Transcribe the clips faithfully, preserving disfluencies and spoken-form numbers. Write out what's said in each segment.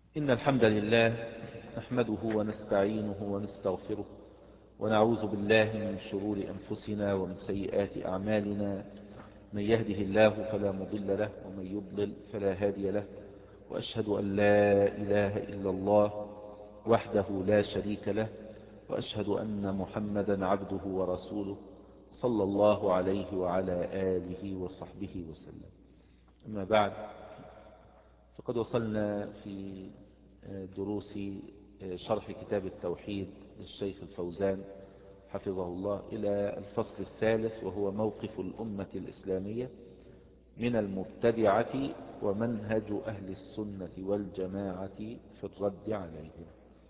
إن الحمد لله نحمده ونستعينه ونستغفره ونعوذ بالله من شرور أنفسنا ومن سيئات أعمالنا. من يهده الله فلا مضل له ومن يضلل فلا هادي له، وأشهد أن لا إله إلا الله وحده لا شريك له، وأشهد أن محمدا عبده ورسوله صلى الله عليه وعلى آله وصحبه وسلم. أما بعد، فقد وصلنا في دروس شرح كتاب التوحيد للشيخ الفوزان حفظه الله إلى الفصل الثالث، وهو موقف الأمة الإسلامية من المبتدعة ومنهج أهل السنة والجماعة في الرد عليهم.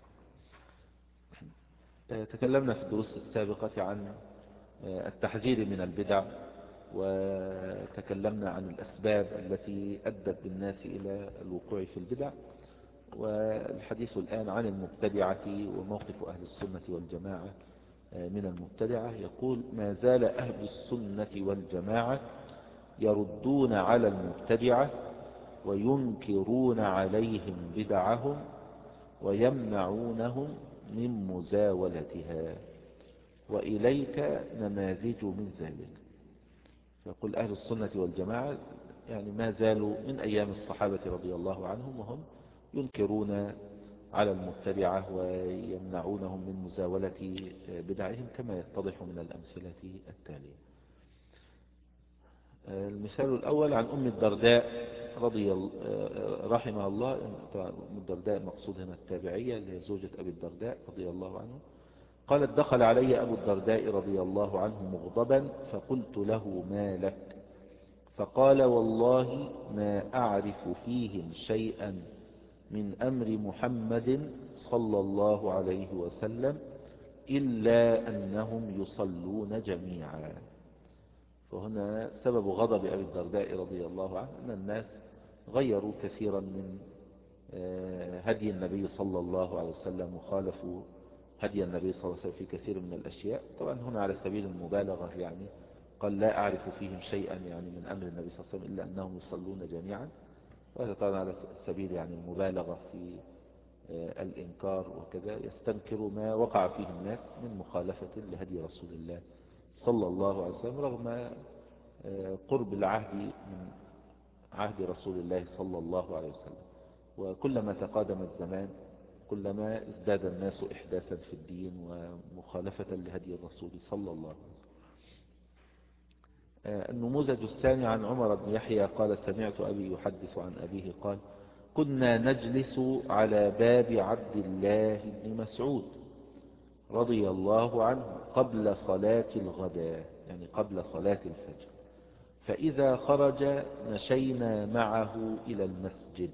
تكلمنا في الدروس السابقة عن التحذير من البدع، وتكلمنا عن الأسباب التي أدت بالناس إلى الوقوع في البدع، والحديث الآن عن المبتدعة وموقف أهل السنة والجماعة من المبتدعة. يقول: ما زال أهل السنة والجماعة يردون على المبتدعة وينكرون عليهم بدعهم ويمنعونهم من مزاولتها، وإليك نماذج من ذلك. فيقول أهل السنة والجماعة يعني ما زالوا من أيام الصحابة رضي الله عنهم وهم ينكرون على المبتدعة ويمنعونهم من مزاولة بدعهم، كما يتضح من الأمثلة التالية. المثال الأول عن أم الدرداء رضي رحمها الله. أم الدرداء مقصود هنا التابعية اللي هي زوجة أبي الدرداء رضي الله عنه. قالت: دخل علي أبو الدرداء رضي الله عنه مغضبا، فقلت له: ما لك؟ فقال: والله ما أعرف فيهم شيئا من أمر محمد صلى الله عليه وسلم إلا أنهم يصلون جميعا. فهنا سبب غضب أبي الدرداء رضي الله عنه أن الناس غيروا كثيرا من هدي النبي صلى الله عليه وسلم وخالفوا هدي النبي صلى الله عليه وسلم في كثير من الأشياء. طبعا هنا على سبيل المبالغة، يعني قال: لا أعرف فيهم شيئا يعني من أمر النبي صلى الله عليه وسلم إلا أنهم يصلون جميعا. وهذا طبعا على سبيل يعني المبالغة في الإنكار، وكذا يستنكر ما وقع فيه الناس من مخالفة لهدي رسول الله صلى الله عليه وسلم، رغم قرب العهد من عهد رسول الله صلى الله عليه وسلم. وكلما تقادم الزمان كلما ازداد الناس إحداثا في الدين ومخالفة لهدي الرسول صلى الله عليه وسلم. النموذج الثاني عن عمر بن يحيى قال: سمعت أبي يحدث عن أبيه قال: كنا نجلس على باب عبد الله بن مسعود رضي الله عنه قبل صلاة الغداء، يعني قبل صلاة الفجر، فإذا خرج مشينا معه إلى المسجد،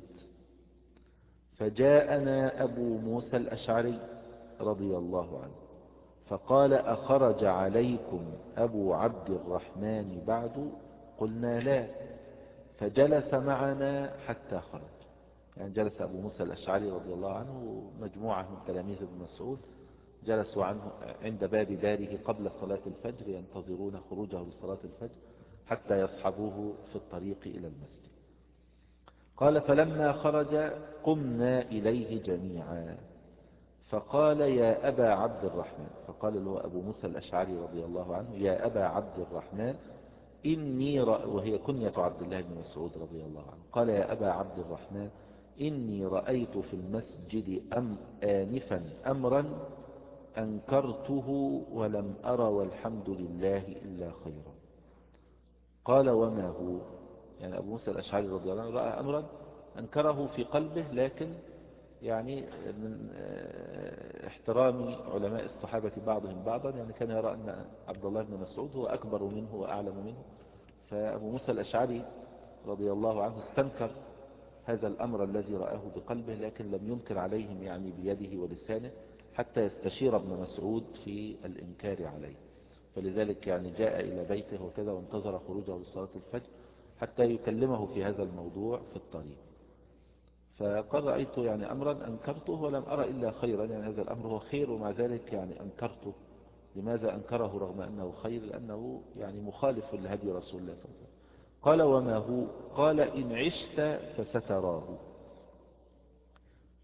فجاءنا أبو موسى الأشعري رضي الله عنه فقال: أخرج عليكم أبو عبد الرحمن بعد؟ قلنا: لا. فجلس معنا حتى خرج. يعني جلس أبو موسى الأشعري رضي الله عنه مجموعة من تلاميذ ابن مسعود جلسوا عنه عند باب داره قبل صلاة الفجر ينتظرون خروجه لصلاة الفجر حتى يصحبوه في الطريق إلى المسجد. قال: فلما خرج قمنا إليه جميعا فقال: يا أبا عبد الرحمن، فقال له أبو موسى الأشعري رضي الله عنه: يا أبا عبد الرحمن إني رأ... وهي كنية عبد الله بن مسعود رضي الله عنه. قال: يا أبا عبد الرحمن إني رأيت في المسجد أم آنفا أمرا أنكرته ولم أر والحمد لله إلا خيرا. قال: وما هو؟ يعني أبو موسى الأشعري رضي الله عنه رأى أمرا أنكره في قلبه، لكن يعني من احترام علماء الصحابة بعضهم بعضا، يعني كان يرى أن عبد الله بن مسعود هو أكبر منه وأعلم منه. فأبو موسى الأشعري رضي الله عنه استنكر هذا الأمر الذي رآه بقلبه، لكن لم ينكر عليهم يعني بيده ولسانه حتى يستشير ابن مسعود في الإنكار عليه. فلذلك يعني جاء إلى بيته وكذا وانتظر خروجه لصلاة الفجر حتى يكلمه في هذا الموضوع في الطريق. فقال: رأيت يعني أمرا أنكرته ولم أرى إلا خيرا، يعني هذا الأمر هو خير ومع ذلك يعني أنكرته. لماذا أنكره رغم أنه خير؟ لأنه يعني مخالف لهدي رسول الله صلى الله عليه وسلم. قال: وما هو؟ قال: إن عشت فستراه.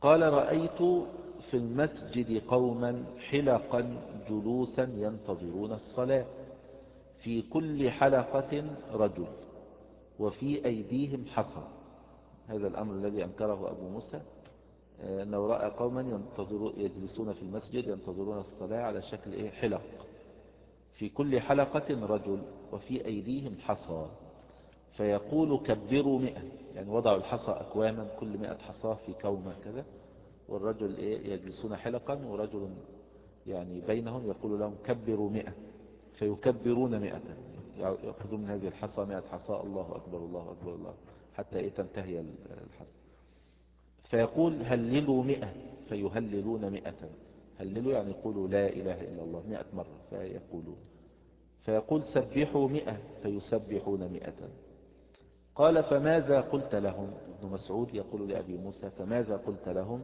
قال رأيت في المسجد قوما حلقا جلوسا ينتظرون الصلاة، في كل حلقة رجل وفي أيديهم حصى. هذا الأمر الذي أنكره أبو موسى، أنه رأى قوما ينتظرون يجلسون في المسجد ينتظرون الصلاة على شكل إيه حلق، في كل حلقة رجل وفي أيديهم حصى، فيقول كبروا مئة، يعني وضعوا الحصى أكواما كل مئة حصى في كومة كذا، والرجل إيه يجلسون حلقا ورجل يعني بينهم يقول لهم كبروا مئة، فيكبرون مئة، يأخذون من هذه الحصى مئة حصى، الله أكبر الله أكبر الله، حتى إيه تنتهي الحصى. فيقول هللوا مئة، فيهللون مئة. هللوا يعني يقولوا لا إله إلا الله مئة مرة فيقولون. فيقول سبحوا مئة، فيسبحون مئة. قال فماذا قلت لهم؟ ابن مسعود يقول لأبي موسى فماذا قلت لهم؟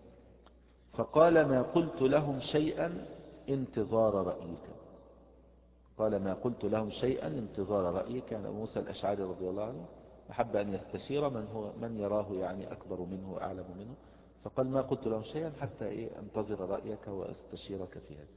فقال ما قلت لهم شيئا انتظار رأيك. قال ما قلت لهم شيئا انتظار رأيك، يعني أبو موسى الأشعري رضي الله عنه أحب أن يستشير من هو من يراه يعني أكبر منه وأعلم منه، فقال ما قلت لهم شيئا حتى إيه انتظر رأيك واستشيرك في هذا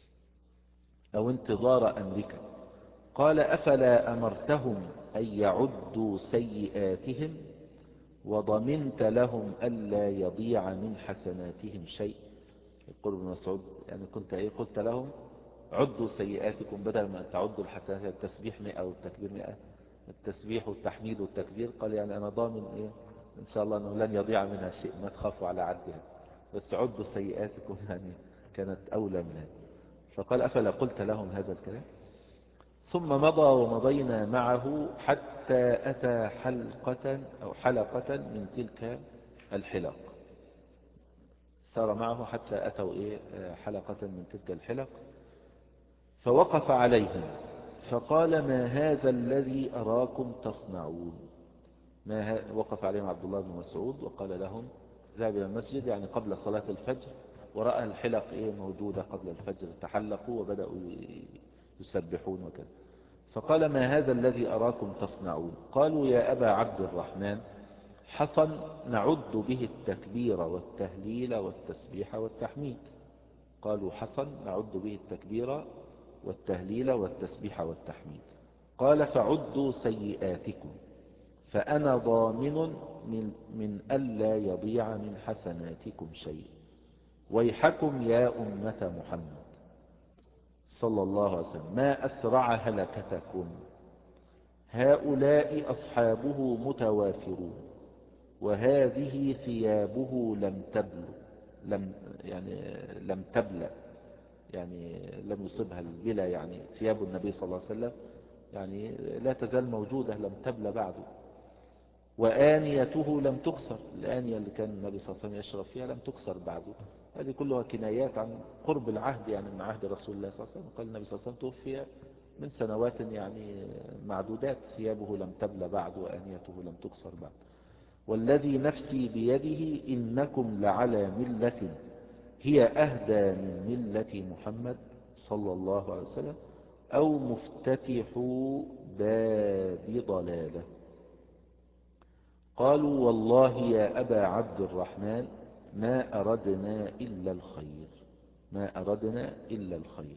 أو انتظار أمرك. قال أفلا أمرتهم أن يعدوا سيئاتهم وضمنت لهم ألا يضيع من حسناتهم شيء؟ يقول ابن مسعود يعني كنت إيه قلت لهم عدوا سيئاتكم بدل ما تعدوا الحسنات، التسبيح مئة والتكبير مئة، التسبيح والتحميد والتكبير، قال يعني أنا ضامن إيه إن شاء الله أنه لن يضيع منها شيء، ما تخافوا على عدها، بس عدوا سيئاتكم يعني كانت أولى منها. فقال أفلا قلت لهم هذا الكلام؟ ثم مضى ومضينا معه حتى أتى حلقة أو حلقة من تلك الحلق، سار معه حتى أتوا إيه حلقة من تلك الحلق، فوقف عليهم فقال ما هذا الذي أراكم تصنعون؟ ما ه... وقف عليهم عبد الله بن مسعود وقال لهم ذهب إلى المسجد يعني قبل صلاة الفجر، ورأى الحلق إيه موجودة قبل الفجر، تحلقوا وبدأوا يسبحون وكذا. فقال ما هذا الذي أراكم تصنعون؟ قالوا يا أبا عبد الرحمن حصن نعد به التكبير والتهليل والتسبيح والتحميد. قالوا حصن نعد به التكبير والتهليل والتسبيح والتحميد. قال فعدوا سيئاتكم فأنا ضامن من, من ألا يضيع من حسناتكم شيء، ويحكم يا أمة محمد صلى الله عليه وسلم ما أسرع هلكتكم، هؤلاء أصحابه متوافرون وهذه ثيابه لم تبل لم يعني لم تبلى يعني لم يصبها البلا، يعني ثياب النبي صلى الله عليه وسلم يعني لا تزال موجودة لم تبلى بعده، وآنيته لم تكسر، الآنية اللي كان النبي صلى الله عليه وسلم يشرب فيها لم تكسر بعده. هذه كلها كنايات عن قرب العهد يعني من عهد رسول الله صلى الله عليه وسلم. قال النبي صلى الله عليه وسلم توفي من سنوات يعني معدودات، ثيابه لم تبلى بعد وآنيته لم تكسر بعد. والذي نفسي بيده إنكم لعلى ملة هي أهدى من ملة محمد صلى الله عليه وسلم أو مفتتحوا باب ضلالة. قالوا والله يا أبا عبد الرحمن ما أردنا إلا الخير، ما أردنا إلا الخير.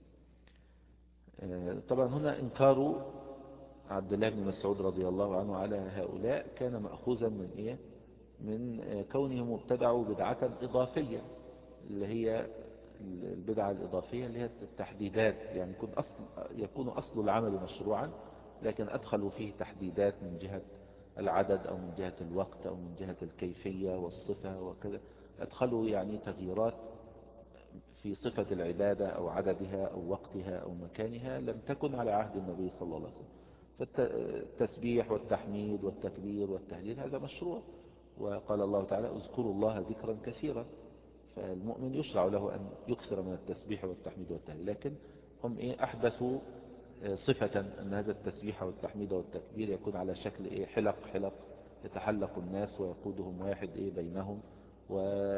طبعا هنا إنكار عبد الله بن مسعود رضي الله عنه على هؤلاء كان مأخوذا من إيه؟ من كونهم ابتدعوا بدعة إضافية، اللي هي البدعة الإضافية اللي هي التحديدات، يعني يكون أصل, يكون أصل العمل مشروعا لكن أدخلوا فيه تحديدات من جهة العدد أو من جهة الوقت أو من جهة الكيفية والصفة وكذا، أدخلوا يعني تغييرات في صفة العبادة أو عددها أو وقتها أو مكانها لم تكن على عهد النبي صلى الله عليه وسلم. فالتسبيح والتحميد والتكبير والتهليل هذا مشروع، وقال الله تعالى اذكروا الله ذكرا كثيرا، فالمؤمن يشرع له أن يكثر من التسبيح والتحميد والتهليل، لكن هم إيه أحدثوا صفة أن هذا التسبيح والتحميد والتكبير يكون على شكل إيه حلق حلق يتحلق الناس ويقودهم واحد إيه بينهم، و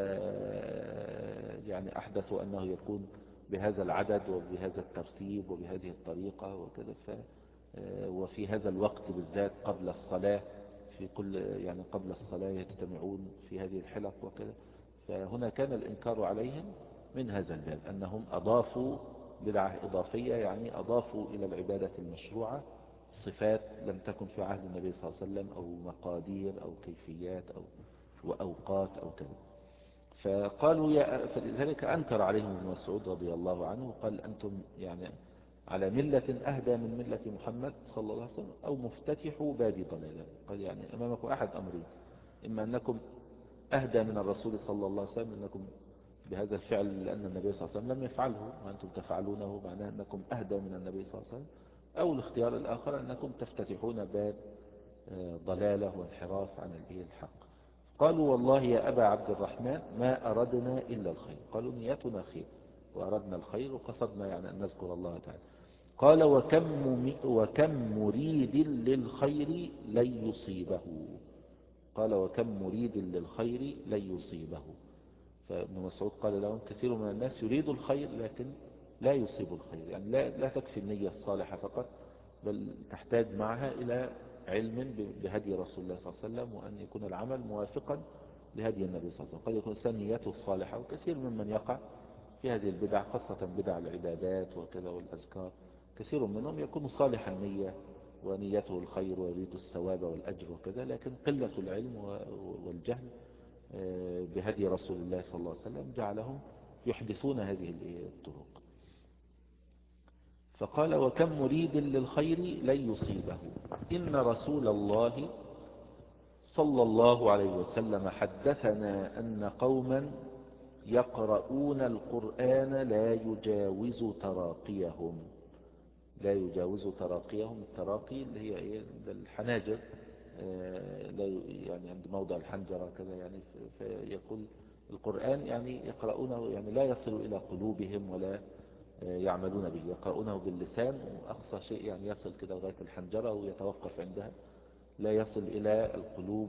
يعني أحدثوا أنه يكون بهذا العدد وبهذا الترتيب وبهذه الطريقة وكذا، ف... وفي هذا الوقت بالذات قبل الصلاة، في كل يعني قبل الصلاة يجتمعون في هذه الحلق وكذا. فهنا كان الإنكار عليهم من هذا الباب، أنهم أضافوا بدعة إضافية، يعني أضافوا إلى العبادة المشروعة صفات لم تكن في عهد النبي صلى الله عليه وسلم، أو مقادير أو كيفيات أو وأوقات أو كذا. فقالوا يا فلذلك أنكر عليهم ابن مسعود رضي الله عنه، قال أنتم يعني على ملة أهدى من ملة محمد صلى الله عليه وسلم، أو مفتتحوا باب ضلالة. قال يعني أمامكم أحد أمرين: إما أنكم أهدى من الرسول صلى الله عليه وسلم، أنكم بهذا الفعل لأن النبي صلى الله عليه وسلم لم يفعله وأنتم تفعلونه، معناه أنكم أهدى من النبي صلى الله عليه وسلم، أو الاختيار الآخر أنكم تفتتحون باب ضلالة وانحراف عن الحق. قالوا والله يا أبا عبد الرحمن ما أردنا إلا الخير. قالوا نيتنا خير وأردنا الخير وقصدنا يعني أن نذكر الله تعالى. قال وكم, وكم مريد للخير لن يصيبه. قال وكم مريد للخير لن يصيبه. فابن مسعود قال لهم كثير من الناس يريد الخير لكن لا يصيب الخير، يعني لا, لا تكفي النية الصالحة فقط، بل تحتاج معها إلى علم بهدي رسول الله صلى الله عليه وسلم، وأن يكون العمل موافقا لهدي النبي صلى الله عليه وسلم. قد يكون إنسان نيته الصالحة، وكثير ممن يقع في هذه البدع خاصة بدع العبادات وكذا والأذكار، كثير منهم يكون صالح النية ونيته الخير ويريد الثواب والأجر وكذا، لكن قلة العلم والجهل بهدي رسول الله صلى الله عليه وسلم جعلهم يحدثون هذه الطرق. فقال وكم مريد للخير لن يصيبه. إن رسول الله صلى الله عليه وسلم حدثنا أن قوما يقرؤون القرآن لا يجاوز تراقيهم. لا يجاوز تراقيهم، التراقي اللي هي ايه؟ الحناجر، لا يعني عند موضع الحنجرة كذا، يعني فيقول القرآن يعني يقرؤونه يعني لا يصل إلى قلوبهم ولا يعملون به، يقرؤونه باللسان وأقصى شيء يعني يصل كده لغاية الحنجرة ويتوقف عندها، لا يصل إلى القلوب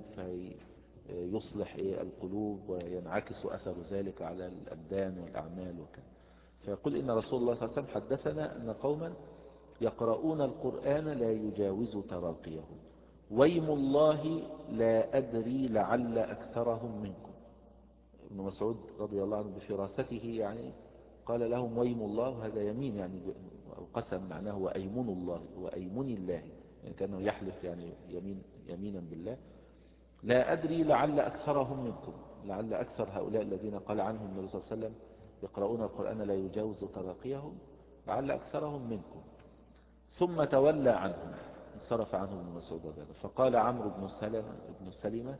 فيصلح القلوب وينعكس أثر ذلك على الأبدان والأعمال وكذا. فيقول إن رسول الله صلى الله عليه وسلم حدثنا أن قوما يقرؤون القرآن لا يجاوز تراقيهم، ويم الله لا أدري لعل أكثرهم منكم. ابن مسعود رضي الله عنه بفراسته يعني قال لهم ويم الله، هذا يمين يعني أو قسم، معناه وأيمن الله وأيمن الله، يعني كأنه يحلف يعني يمين يمينا بالله. لا أدري لعل أكثرهم منكم، لعل أكثر هؤلاء الذين قال عنهم النبي صلى الله عليه وسلم يقرؤون القرآن لا يجاوز تراقيهم، لعل أكثرهم منكم. ثم تولى عنهم، انصرف عنهم ابن مسعود رضي الله. فقال عمرو بن سلمة بن سلمة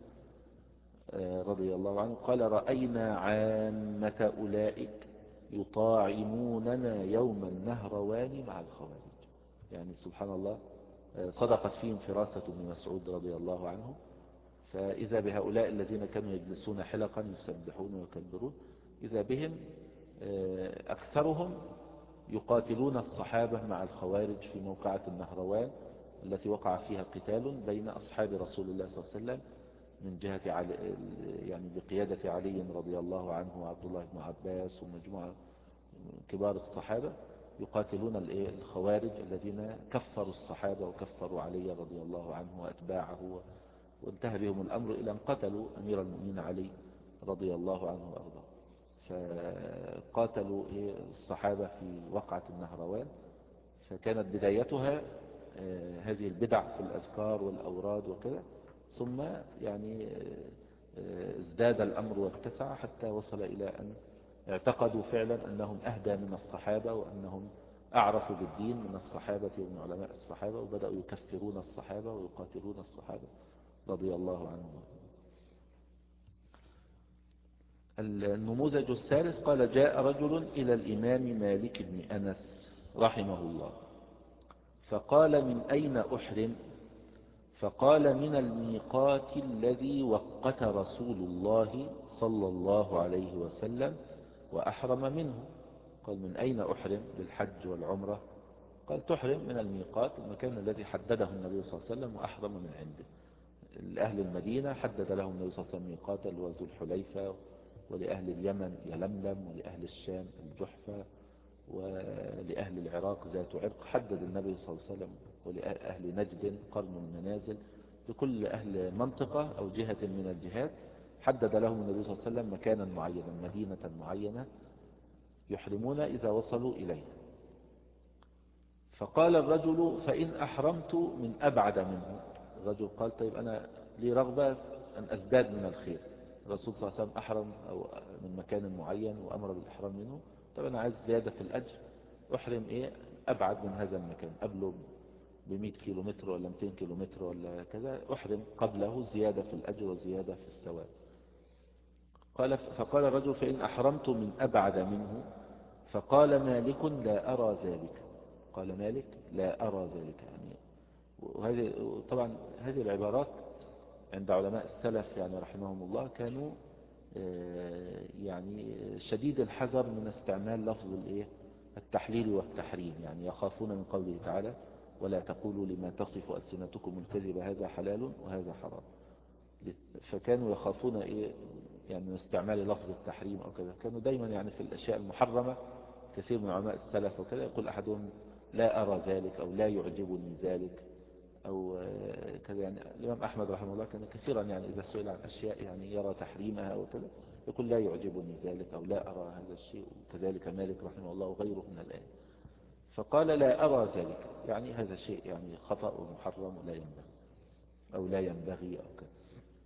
رضي الله عنه قال رأينا عامة أولئك يطاعنوننا يوم النهروان مع الخوارج. يعني سبحان الله صدقت فيهم فراسة ابن مسعود رضي الله عنه. فإذا بهؤلاء الذين كانوا يجلسون حلقا يسبحون ويكبرون، إذا بهم أكثرهم يقاتلون الصحابة مع الخوارج في موقعة النهروان التي وقع فيها قتال بين أصحاب رسول الله صلى الله عليه وسلم من جهة علي يعني بقيادة علي رضي الله عنه وعبد الله بن عباس ومجموعة كبار الصحابة، يقاتلون الخوارج الذين كفروا الصحابة وكفروا علي رضي الله عنه وأتباعه، وانتهى بهم الأمر إلى أن قتلوا أمير المؤمنين علي رضي الله عنه وأرضاه. فقاتلوا الصحابة في وقعة النهروان، فكانت بدايتها هذه البدع في الأذكار والأوراد وكذا، ثم يعني ازداد الأمر واتسع حتى وصل إلى أن اعتقدوا فعلا أنهم أهدى من الصحابة وأنهم أعرفوا بالدين من الصحابة ومن علماء الصحابة، وبدأوا يكفرون الصحابة ويقاتلون الصحابة رضي الله عنهم. النموذج الثالث قال جاء رجل إلى الإمام مالك بن أنس رحمه الله فقال من أين أحرم؟ فقال من الميقات الذي وقت رسول الله صلى الله عليه وسلم وأحرم منه. قال من أين أحرم للحج والعمرة؟ قال تحرم من الميقات، المكان الذي حدده النبي صلى الله عليه وسلم وأحرم من عنده. لأهل المدينة حدد لهم النبي صلى الله عليه وسلم ميقاتا لذو الحليفة، ولأهل اليمن يلملم، ولأهل الشام الجحفة، ولأهل العراق ذات عرق حدد النبي صلى الله عليه وسلم، ولأهل نجد قرن المنازل. لكل أهل منطقة أو جهة من الجهات حدد لهم النبي صلى الله عليه وسلم مكانا معينا، مدينة معينة يحرمون إذا وصلوا إليه. فقال الرجل فإن أحرمت من أبعد منه. الرجل قال طيب أنا لي رغبة أن أزداد من الخير، الرسول صلى الله عليه وسلم أحرم أو من مكان معين وأمر بالإحرام منه، طيب أنا عايز زيادة في الأجر، أحرم إيه أبعد من هذا المكان، قبله بمئة كيلو متر ولا مئتين كيلو متر ولا كذا، أحرم قبله زيادة في الأجر وزيادة في الثواب. قال فقال الرجل فإن أحرمت من أبعد منه. فقال مالك لا أرى ذلك. قال مالك لا أرى ذلك. يعني وهذه طبعا هذه العبارات عند علماء السلف يعني رحمهم الله كانوا يعني شديد الحذر من استعمال لفظ الايه التحليل والتحريم، يعني يخافون من قوله تعالى ولا تقولوا لما تصف ألسنتكم الكذب هذا حلال وهذا حرام. فكانوا يخافون ايه يعني من استعمال لفظ التحريم او كذا. كانوا دايما يعني في الاشياء المحرمة كثير من علماء السلف وكذا يقول احدهم لا ارى ذلك او لا يعجبني ذلك او كذا. يعني الامام احمد رحمه الله كان كثيرا يعني اذا سئل عن اشياء يعني يرى تحريمها وكذا يقول لا يعجبني ذلك او لا ارى هذا الشيء، وكذلك مالك رحمه الله وغيره من الآية. فقال لا ارى ذلك، يعني هذا شيء يعني خطأ ومحرم ولا ينبغي او لا ينبغي او كذا.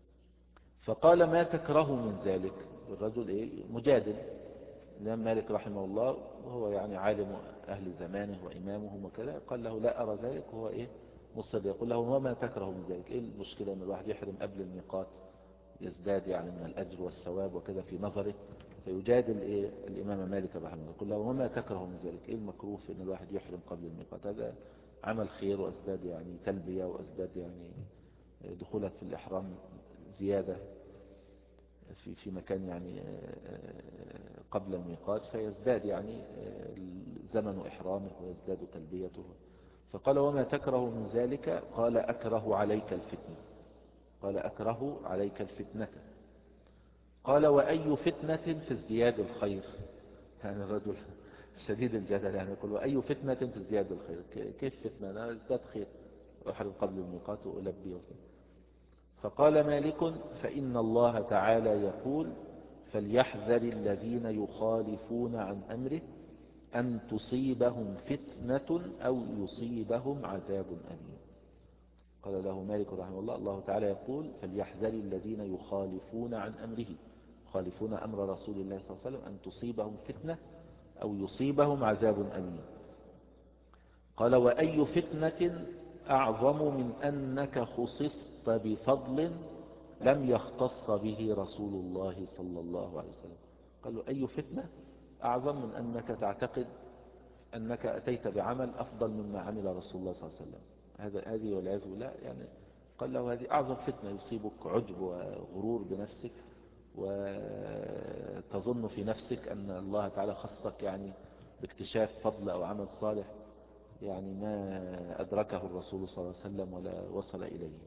فقال ما تكره من ذلك. الرجل ايه مجادل الإمام مالك رحمه الله وهو يعني عالم أهل زمانه وإمامهم وكذا، قال له لا أرى ذلك، وهو إيه مصر يقول له وما تكره من ذلك. إيه المشكلة أن الواحد يحرم قبل الميقات يزداد يعني من الأجر والثواب وكذا في نظره. فيجادل إيه الإمام مالك رحمه الله يقول له وما تكره من ذلك، إيه المكروه في أن الواحد يحرم قبل الميقات؟ هذا عمل خير وأزداد يعني تلبية وأزداد يعني دخولك في الإحرام زيادة في في مكان يعني قبل الميقات، فيزداد يعني زمن إحرامه ويزداد تلبيته. فقال وما تكره من ذلك؟ قال أكره عليك الفتنة. قال أكره عليك الفتنة. قال وأي فتنة في ازدياد الخير؟ يعني الرجل شديد الجدل يعني يقول وأي فتنة في ازدياد الخير؟ كيف فتنة؟ أنا ازداد خير أحرم قبل الميقات وألبي وكذا. فقال مالك فإن الله تعالى يقول فليحذر الذين يخالفون عن أمره أن تصيبهم فتنة أو يصيبهم عذاب أليم. قال له مالك رحمه الله الله تعالى يقول فليحذر الذين يخالفون عن أمره، يخالفون أمر رسول الله صلى الله عليه وسلم أن تصيبهم فتنة أو يصيبهم عذاب أليم. قال وأي فتنة أعظم من أنك خصصت بفضل لم يختص به رسول الله صلى الله عليه وسلم. قال له أي فتنة أعظم من أنك تعتقد أنك أتيت بعمل أفضل مما عمل رسول الله صلى الله عليه وسلم؟ هذا هذه والعياذ بالله يعني. قال له هذه أعظم فتنة، يصيبك عجب وغرور بنفسك وتظن في نفسك أن الله تعالى خصك يعني باكتشاف فضل أو عمل صالح يعني ما أدركه الرسول صلى الله عليه وسلم ولا وصل إليه.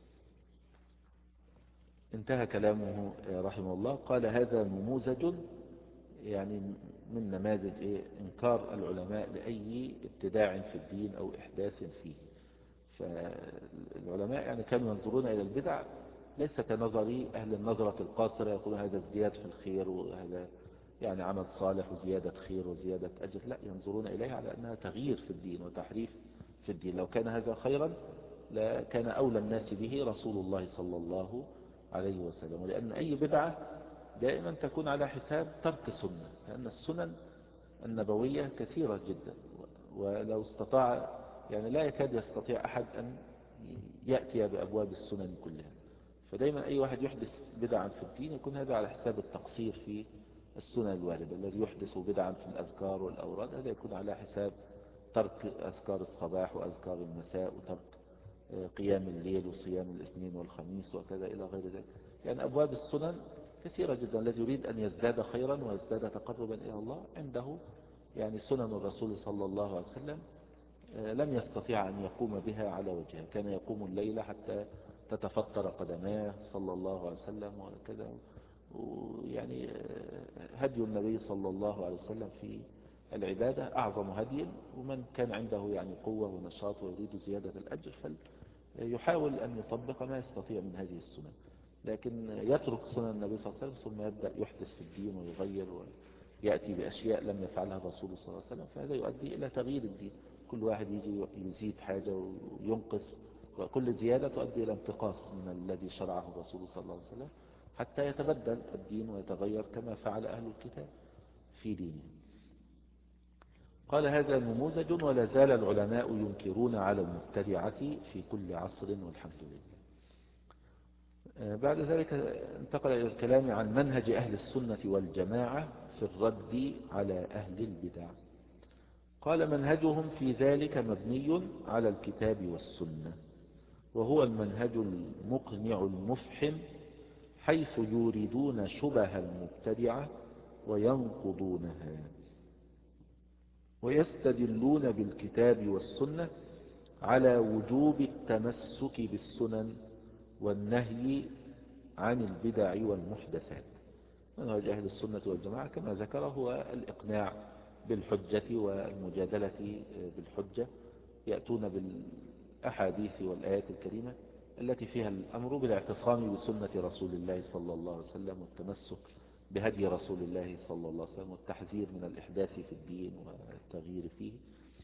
انتهى كلامه رحمه الله. قال هذا نموذج يعني من نماذج إيه؟ إنكار العلماء لأي ابتداع في الدين أو إحداث فيه. فالعلماء يعني كانوا ينظرون إلى البدع ليس كنظر أهل النظرة القاصرة يقول هذا ازدياد في الخير وهذا يعني عمل صالح وزيادة خير وزيادة أجر، لا، ينظرون إليها على أنها تغيير في الدين وتحريف في الدين. لو كان هذا خيرا لكان أولى الناس به رسول الله صلى الله عليه وسلم. ولأن أي بدعة دائما تكون على حساب ترك سنة، لأن السنن النبوية كثيرة جدا، ولو استطاع يعني لا يكاد يستطيع أحد أن يأتي بأبواب السنن كلها. فدايما أي واحد يحدث بدعا في الدين يكون هذا على حساب التقصير في السنن الواردة. الذي يحدث بدعا في الأذكار والأوراد هذا يكون على حساب ترك أذكار الصباح وأذكار المساء وترك قيام الليل وصيام الاثنين والخميس وكذا إلى غير ذلك. يعني أبواب السنن كثيرة جدا. الذي يريد أن يزداد خيرا ويزداد تقربا إلى الله عنده يعني سنن الرسول صلى الله عليه وسلم لم يستطيع أن يقوم بها على وجهها. كان يقوم الليل حتى تتفطر قدماه صلى الله عليه وسلم وكذا. ويعني هدي النبي صلى الله عليه وسلم في العبادة أعظم هدي، ومن كان عنده يعني قوة ونشاط ويريد زيادة الأجر يحاول أن يطبق ما يستطيع من هذه السنن، لكن يترك سنن النبي صلى الله عليه وسلم ثم يبدأ يحدث في الدين ويغير ويأتي بأشياء لم يفعلها الرسول صلى الله عليه وسلم، فهذا يؤدي إلى تغيير الدين. كل واحد يجي يزيد حاجة وينقص، وكل زيادة تؤدي إلى انتقاص من الذي شرعه الرسول صلى الله عليه وسلم، حتى يتبدل الدين ويتغير كما فعل أهل الكتاب في دينهم. قال هذا نموذج، ولا زال العلماء ينكرون على المبتدعة في كل عصر والحمد لله. بعد ذلك انتقل إلى الكلام عن منهج أهل السنة والجماعة في الرد على أهل البدع. قال منهجهم في ذلك مبني على الكتاب والسنة، وهو المنهج المقنع المفحم، حيث يوردون شبه المبتدعة وينقضونها، ويستدلون بالكتاب والسنة على وجوب التمسك بالسنن والنهي عن البدع والمحدثات. منهج أهل السنة والجماعة كما ذكر هو الإقناع بالحجة والمجادلة بالحجة، يأتون بالأحاديث والآيات الكريمة التي فيها الأمر بالاعتصام بسنة رسول الله صلى الله عليه وسلم، والتمسك بهدي رسول الله صلى الله عليه وسلم، والتحذير من الإحداث في الدين والتغيير فيه.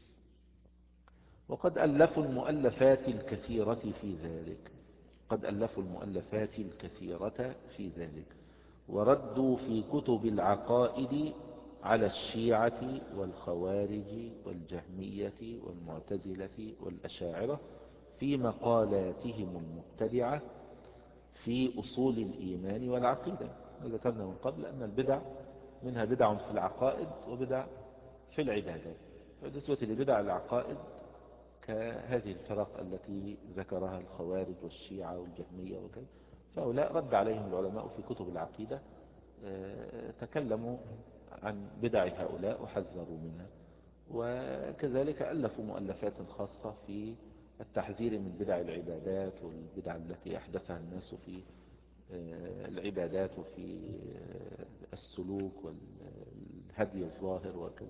وقد ألفوا المؤلفات الكثيرة في ذلك قد ألفوا المؤلفات الكثيرة في ذلك وردوا في كتب العقائد على الشيعة والخوارج والجهمية والمعتزلة والأشاعرة في مقالاتهم المبتدعة في أصول الإيمان والعقيدة. ذكرنا من قبل أن البدع منها بدع في العقائد وبدع في العبادات. بالنسبة لبدع العقائد كهذه الفرق التي ذكرها الخوارج والشيعة والجهمية وكذا، فهؤلاء رد عليهم العلماء في كتب العقيدة، تكلموا عن بدع هؤلاء وحذروا منها. وكذلك ألفوا مؤلفات خاصة في التحذير من بدع العبادات والبدع التي أحدثها الناس في العبادات وفي السلوك والهدي الظاهر وكذا.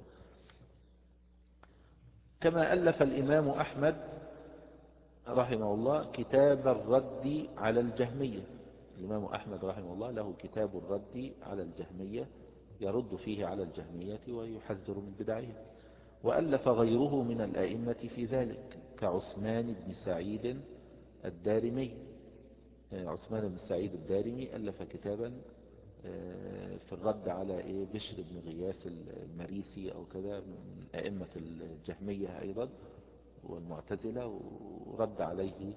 كما ألف الإمام أحمد رحمه الله كتاب الرد على الجهمية. الإمام أحمد رحمه الله له كتاب الرد على الجهمية، يرد فيه على الجهمية ويحذر من بدعهم. وألف غيره من الأئمة في ذلك كعثمان بن سعيد الدارمي. عثمان بن سعيد الدارمي ألف كتابا في الرد على بشر بن غياث المريسي أو كذا من أئمة الجهمية أيضا والمعتزلة، ورد عليه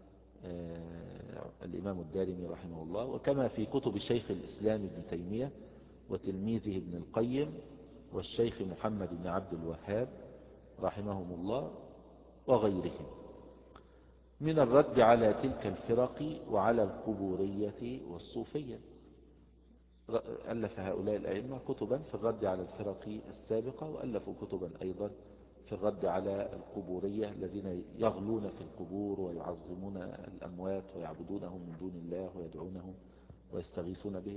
الإمام الدارمي رحمه الله. وكما في كتب شيخ الإسلام ابن تيمية وتلميذه ابن القيم والشيخ محمد بن عبد الوهاب رحمهم الله وغيرهم من الرد على تلك الفرق وعلى القبورية والصوفية. ألف هؤلاء الأئمة كتبا في الرد على الفرق السابقة، وألفوا كتبا أيضا في الرد على القبورية الذين يغلون في القبور ويعظمون الأموات ويعبدونهم من دون الله ويدعونهم ويستغيثون به.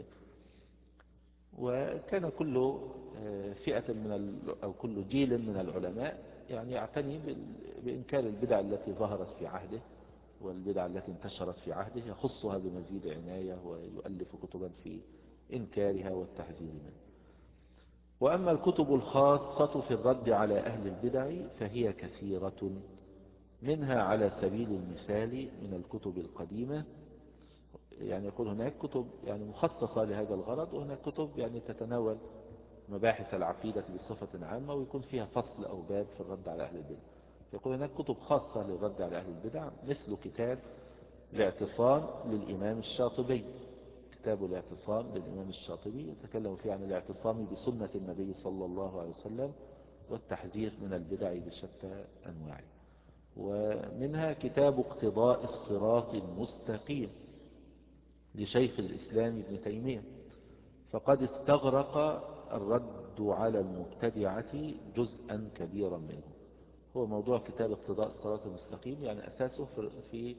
وكان كل فئة من أو كل جيل من العلماء يعني يعتني بإنكار البدع التي ظهرت في عهده والبدع التي انتشرت في عهده، يخصها بمزيد عناية ويؤلف كتبا في إنكارها والتحذير منها. وأما الكتب الخاصة في الرد على أهل البدع فهي كثيرة، منها على سبيل المثال من الكتب القديمة، يعني يقول هناك كتب يعني مخصصة لهذا الغرض، وهناك كتب يعني تتناول مباحث العقيدة بصفة عامة ويكون فيها فصل أو باب في الرد على أهل البدع. يقول هناك كتب خاصة للرد على أهل البدع مثل كتاب الاعتصام للإمام الشاطبي. كتاب الاعتصام للإمام الشاطبي يتكلم فيه عن الاعتصام بسنة النبي صلى الله عليه وسلم والتحذير من البدع بشتى أنواعه. ومنها كتاب اقتضاء الصراط المستقيم لشيخ الإسلام ابن تيمية، فقد استغرق الرد على المبتدعة جزءا كبيرا منه. هو موضوع كتاب اقتضاء الصراط المستقيم يعني أساسه في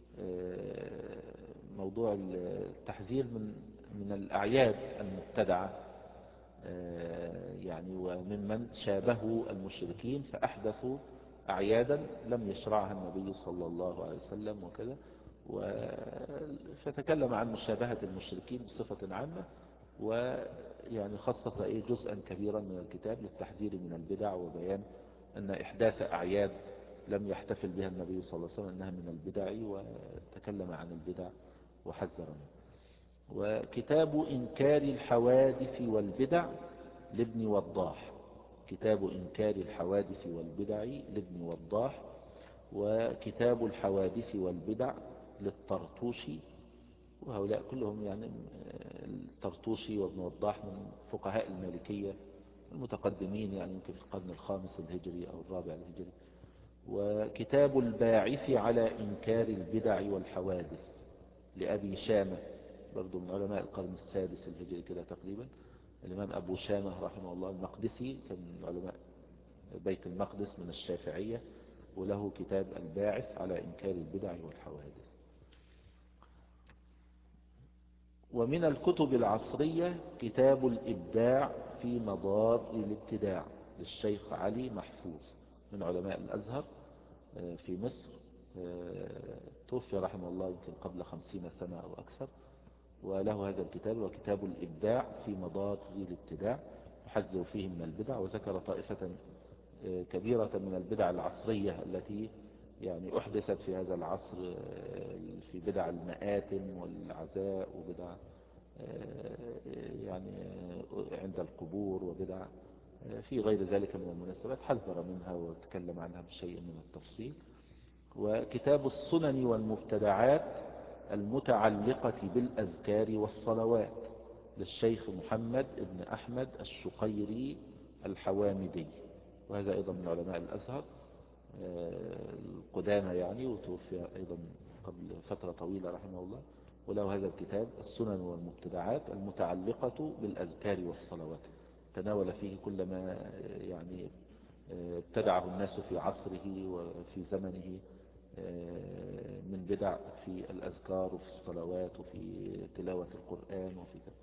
موضوع التحذير من من الأعياد المبتدعة يعني وممن شابهوا المشركين فأحدثوا أعيادا لم يشرعها النبي صلى الله عليه وسلم وكذا، فتكلم عن مشابهة المشركين بصفة عامة، ويعني خصص إيه جزءا كبيرا من الكتاب للتحذير من البدع وبيان أن إحداث أعياد لم يحتفل بها النبي صلى الله عليه وسلم أنها من البدع، وتكلم عن البدع وحذر منها. وكتاب إنكار الحوادث والبدع لابن وضاح، كتاب إنكار الحوادث والبدع لابن وضاح. وكتاب الحوادث والبدع للطرطوشي، وهؤلاء كلهم يعني الطرطوشي وابن وضاح من فقهاء المالكية المتقدمين، يعني يمكن في القرن الخامس الهجري أو الرابع الهجري. وكتاب الباعث على إنكار البدع والحوادث لأبي شامة، برضو من علماء القرن السادس الهجري كده تقريبا، الإمام أبو شامة رحمه الله المقدسي، كان من علماء بيت المقدس من الشافعية، وله كتاب الباعث على إنكار البدع والحوادث. ومن الكتب العصرية كتاب الإبداع في مضار الابتداع للشيخ علي محفوظ، من علماء الأزهر في مصر، توفي رحمه الله يمكن قبل خمسين سنة أو أكثر، وله هذا الكتاب وكتاب الإبداع في مضار الابتداع، يحذر فيه من البدع، وذكر طائفة كبيرة من البدع العصرية التي يعني أحدثت في هذا العصر، في بدع المآتم والعزاء وبدع يعني عند القبور وبدع في غير ذلك من المناسبات، حذر منها وتكلم عنها بشيء من التفصيل. وكتاب السنن والمبتدعات المتعلقة بالأذكار والصلوات للشيخ محمد بن أحمد الشقيري الحوامدي، وهذا أيضا من علماء الأزهر القدامى يعني، وتوفي أيضا قبل فترة طويلة رحمه الله. وله هذا الكتاب السنن والمبتدعات المتعلقة بالأذكار والصلوات، تناول فيه كل ما يعني ابتدعه الناس في عصره وفي زمنه من بدع في الأذكار وفي الصلوات وفي تلاوة القرآن وفي كذا.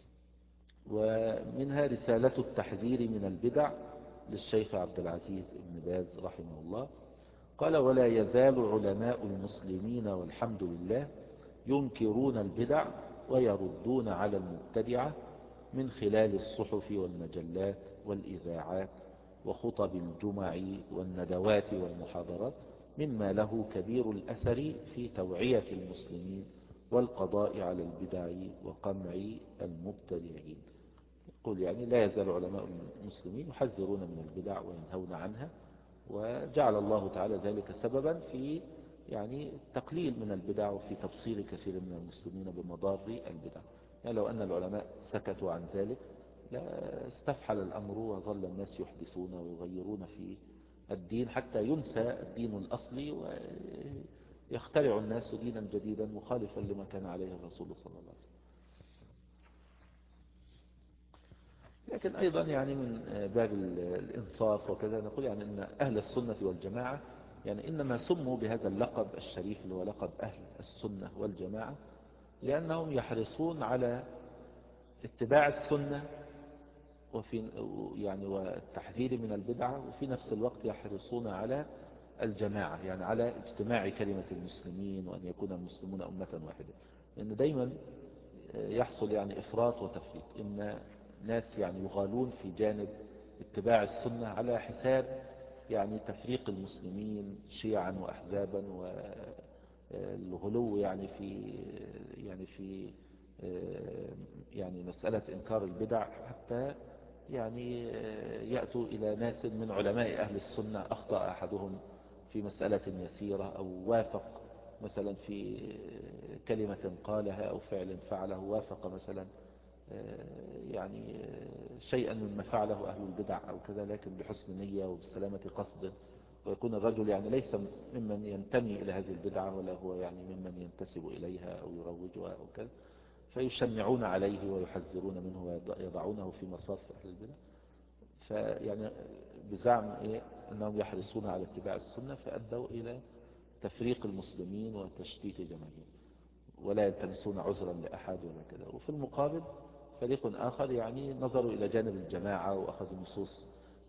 ومنها رسالة التحذير من البدع للشيخ عبد العزيز بن باز رحمه الله. قال: ولا يزال علماء المسلمين والحمد لله ينكرون البدع ويردون على المبتدعة من خلال الصحف والمجلات والإذاعات وخطب الجمع والندوات والمحاضرات، مما له كبير الأثر في توعية المسلمين والقضاء على البدع وقمع المبتدعين. يقول يعني لا يزال علماء المسلمين يحذرون من البدع وينهون عنها، وجعل الله تعالى ذلك سببا في يعني تقليل من البدع وفي تبصير كثير من المسلمين بمضار البدع. يعني لو أن العلماء سكتوا عن ذلك لا استفحل الأمر وظل الناس يحدثون ويغيرون في الدين حتى ينسى الدين الأصلي ويخترع الناس دينا جديدا مخالفا لما كان عليه الرسول صلى الله عليه وسلم. لكن أيضا يعني من باب الإنصاف وكذا نقول يعني أن أهل السنة والجماعة يعني إنما سموا بهذا اللقب الشريف اللي هو لقب أهل السنة والجماعة لأنهم يحرصون على اتباع السنة وفي يعني والتحذير من البدعة، وفي نفس الوقت يحرصون على الجماعة، يعني على اجتماع كلمة المسلمين وأن يكون المسلمون أمة واحدة. لأن دايما يحصل يعني إفراط وتفريط، إن ناس يعني يغالون في جانب اتباع السنة على حساب يعني تفريق المسلمين شيعا وأحزابا، والغلو يعني في يعني في يعني مسألة إنكار البدع، حتى يعني يأتوا إلى ناس من علماء أهل السنة أخطأ أحدهم في مسألة يسيرة أو وافق مثلا في كلمة قالها أو فعل فعله، وافق مثلا يعني شيئا مما فعله أهل البدع أو كذا، لكن بحسن نية وبسلامة قصد، ويكون الرجل يعني ليس ممن ينتمي إلى هذه البدعة ولا هو يعني ممن ينتسب إليها أو يروجها أو كذا، فيشنعون عليه ويحذرون منه ويضعونه في مصاف أهل البدع، فيعني بزعم إيه أنهم يحرصون على اتباع السنة، فأدوا إلى تفريق المسلمين وتشتيت جماهير، ولا يلتمسون عذرا لأحد ولا كذا. وفي المقابل فريق آخر يعني نظروا إلى جانب الجماعة وأخذوا نصوص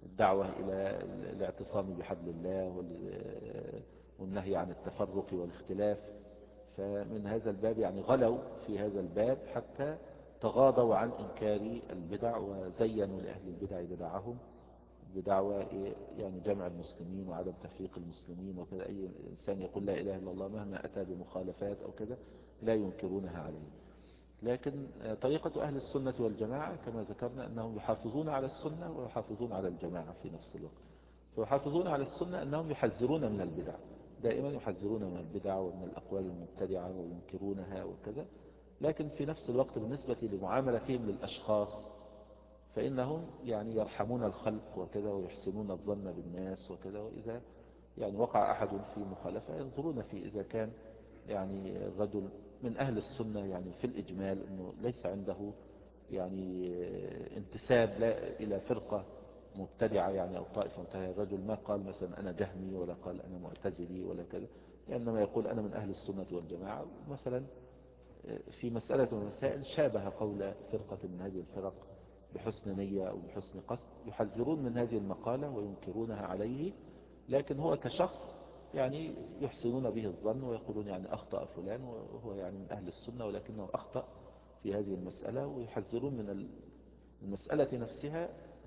الدعوة إلى الاعتصام بحبل الله وال- والنهي عن التفرق والاختلاف. فمن هذا الباب يعني غلوا في هذا الباب حتى تغاضوا عن إنكار البدع، وزينوا لأهل البدع بدعهم بدعوى يعني جمع المسلمين وعدم تفريق المسلمين وكذا. أي إنسان يقول لا إله إلا الله مهما أتى بمخالفات أو كذا لا ينكرونها عليه. لكن طريقة أهل السنة والجماعة كما ذكرنا أنهم يحافظون على السنة ويحافظون على الجماعة في نفس الوقت. فيحافظون على السنة أنهم يحذرون من البدع، دائما يحذرون من البدع ومن الأقوال المبتدعة وينكرونها وكذا. لكن في نفس الوقت بالنسبة لمعاملتهم للأشخاص فإنهم يعني يرحمون الخلق وكذا ويحسنون الظن بالناس وكذا. وإذا يعني وقع أحد في مخالفة ينظرون في إذا كان يعني الرجل من أهل السنة يعني في الإجمال أنه ليس عنده يعني انتساب لا إلى فرقة مبتدعة يعني أو طائفة مبتدعة. الرجل ما قال مثلا أنا جهمي ولا قال أنا معتزلي ولا كذا، إنما يقول أنا من أهل السنة والجماعة. مثلا في مسألة من المسائل شابه قول فرقة من هذه الفرق بحسن نية أو بحسن قصد، يحذرون من هذه المقالة وينكرونها عليه، لكن هو كشخص يعني يحسنون به الظن ويقولون يعني أخطأ فلان وهو يعني من أهل السنة ولكنه أخطأ في هذه المسألة، ويحذرون من المسألة نفسها.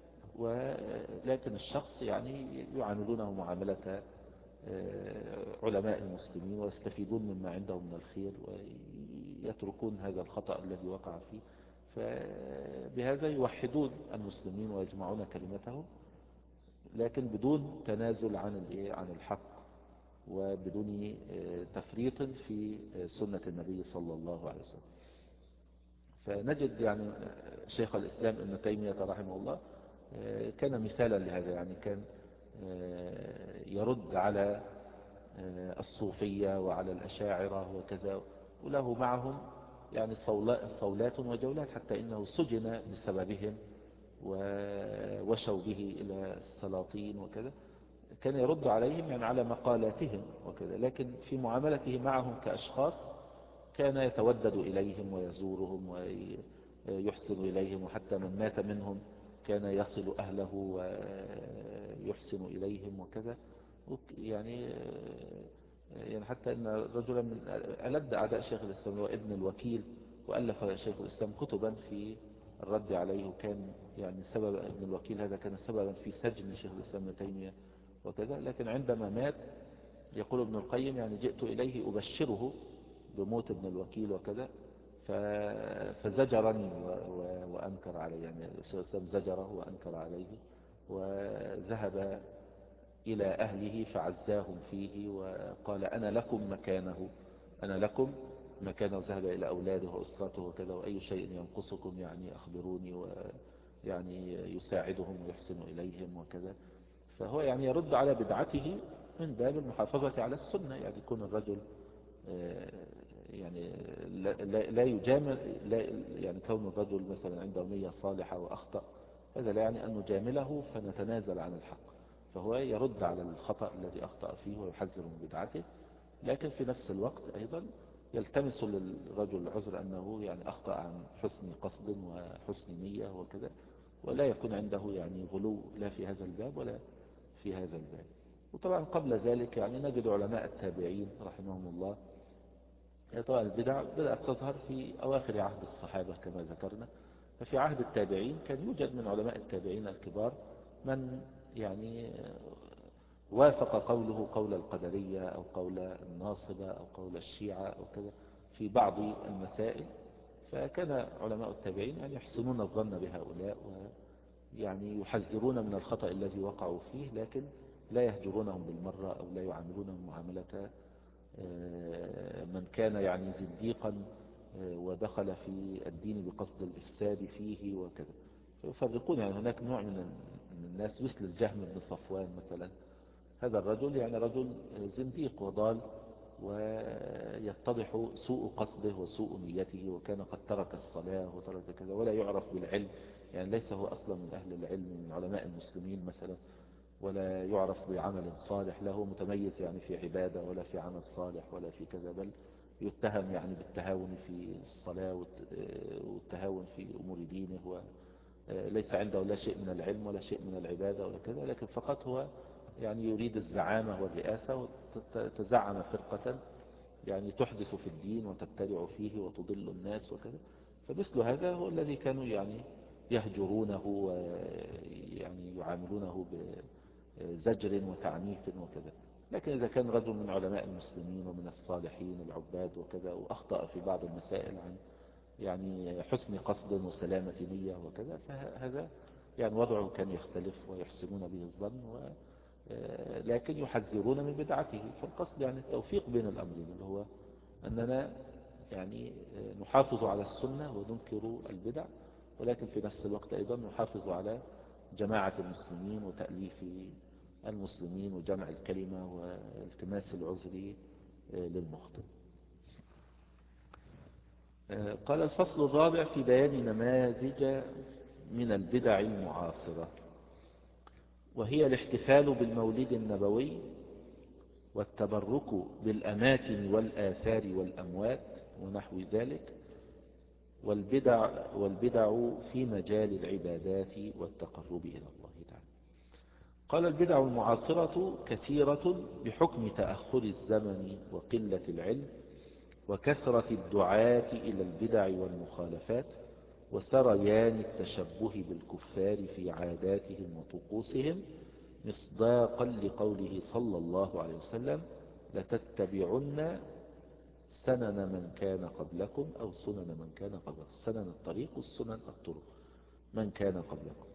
ولكن الشخص يعني يعاملونه معاملة علماء المسلمين ويستفيدون مما عندهم من الخير ويتركون هذا الخطأ الذي وقع فيه. فبهذا يوحدون المسلمين ويجمعون كلمتهم، لكن بدون تنازل عن عن الحق وبدون تفريط في سنة النبي صلى الله عليه وسلم. فنجد يعني شيخ الإسلام ابن تيمية رحمه الله كان مثالا لهذا، يعني كان يرد على الصوفية وعلى الأشاعرة وكذا، وله معهم يعني صولات وجولات حتى إنه سجن بسببهم ووشوا به إلى السلاطين وكذا. كان يرد عليهم يعني على مقالاتهم وكذا، لكن في معاملته معهم كأشخاص كان يتودد إليهم ويزورهم ويحسن إليهم، وحتى من مات منهم كان يصل أهله ويحسن إليهم وكذا. يعني يعني حتى أن رجلا من ألد أعداء شيخ الإسلام هو ابن الوكيل، وألف شيخ الإسلام كتبا في الرد عليه، وكان يعني سبب ابن الوكيل هذا كان سببا في سجن شيخ الإسلام ابن تيمية وكذا. لكن عندما مات يقول ابن القيم يعني جئت إليه أبشره بموت ابن الوكيل وكذا، فزجرني وأنكر عليه، يعني الشيخ الإسلام زجره وأنكر عليه وذهب إلى أهله فعزاهم فيه وقال أنا لكم مكانه، أنا لكم مكانه. ذهب إلى أولاده وأسرته وكذا، وأي شيء ينقصكم يعني أخبروني، ويعني يساعدهم ويحسن إليهم وكذا. فهو يعني يرد على بدعته من باب المحافظة على السنة. يعني يكون الرجل يعني لا, لا يجامل، لا يعني كون الرجل مثلا عنده نية صالحة وأخطأ هذا لا يعني أن نجامله فنتنازل عن الحق، فهو يرد على الخطأ الذي أخطأ فيه ويحذر من بدعته، لكن في نفس الوقت أيضا يلتمس للرجل العذر أنه يعني أخطأ عن حسن قصد وحسن نية وكذا، ولا يكون عنده يعني غلو لا في هذا الباب ولا في هذا الباب. وطبعا قبل ذلك يعني نجد علماء التابعين رحمهم الله. طبعا البدع بدأت تظهر في أواخر عهد الصحابة كما ذكرنا، ففي عهد التابعين كان يوجد من علماء التابعين الكبار من يعني وافق قوله قول القدرية أو قول الناصبة أو قول الشيعة أو كذا في بعض المسائل. فكان علماء التابعين يعني يحسنون الظن بهؤلاء ويعني يحذرون من الخطأ الذي وقعوا فيه، لكن لا يهجرونهم بالمرة أو لا يعاملونهم معاملة من كان يعني زنديقا ودخل في الدين بقصد الإفساد فيه وكذا. فيفرقون يعني هناك نوع من الناس مثل الجهم بن صفوان مثلا، هذا الرجل يعني رجل زنديق وضال ويتضح سوء قصده وسوء نيته، وكان قد ترك الصلاة وترك كذا ولا يعرف بالعلم، يعني ليس هو أصلا من أهل العلم من علماء المسلمين مثلا، ولا يعرف بعمل صالح له متميز يعني في عبادة ولا في عمل صالح ولا في كذا، بل يتهم يعني بالتهاون في الصلاة والتهاون في أمور دينه ليس عنده لا شيء من العلم ولا شيء من العبادة ولا كذا، لكن فقط هو يعني يريد الزعامة والرئاسة، وتزعم فرقة يعني تحدث في الدين وتبتدع فيه وتضل الناس وكذا. فمثل هذا هو الذي كانوا يعني يهجرونه ويعني يعاملونه بزجر وتعنيف وكذا. لكن إذا كان رجل من علماء المسلمين ومن الصالحين العباد وكذا، وأخطأ في بعض المسائل عن يعني حسن قصد وسلامة نية وكذا، فهذا يعني وضعه كان يختلف ويحسنون به الظن و لكن يحذرون من بدعته. فالقصد يعني التوفيق بين الأمرين، اللي هو أننا يعني نحافظ على السنة وننكر البدع، ولكن في نفس الوقت أيضا نحافظ على جماعة المسلمين وتأليف المسلمين وجمع الكلمة والتماس العذر للمخطئ. قال الفصل الرابع في بيان نماذج من البدع المعاصرة، وهي الاحتفال بالمولد النبوي والتبرك بالأماكن والآثار والأموات ونحو ذلك، والبدع, والبدع في مجال العبادات والتقرب إلى الله تعالى. قال البدع المعاصرة كثيرة بحكم تأخر الزمن وقلة العلم وكثرة الدعاة إلى البدع والمخالفات وسريان التشبه بالكفار في عاداتهم وطقوسهم، مصداقا لقوله صلى الله عليه وسلم: لتتبعن سنن من كان قبلكم أو سنن من كان قبلكم. سنن الطريق والسنن الطرق من كان قبلكم.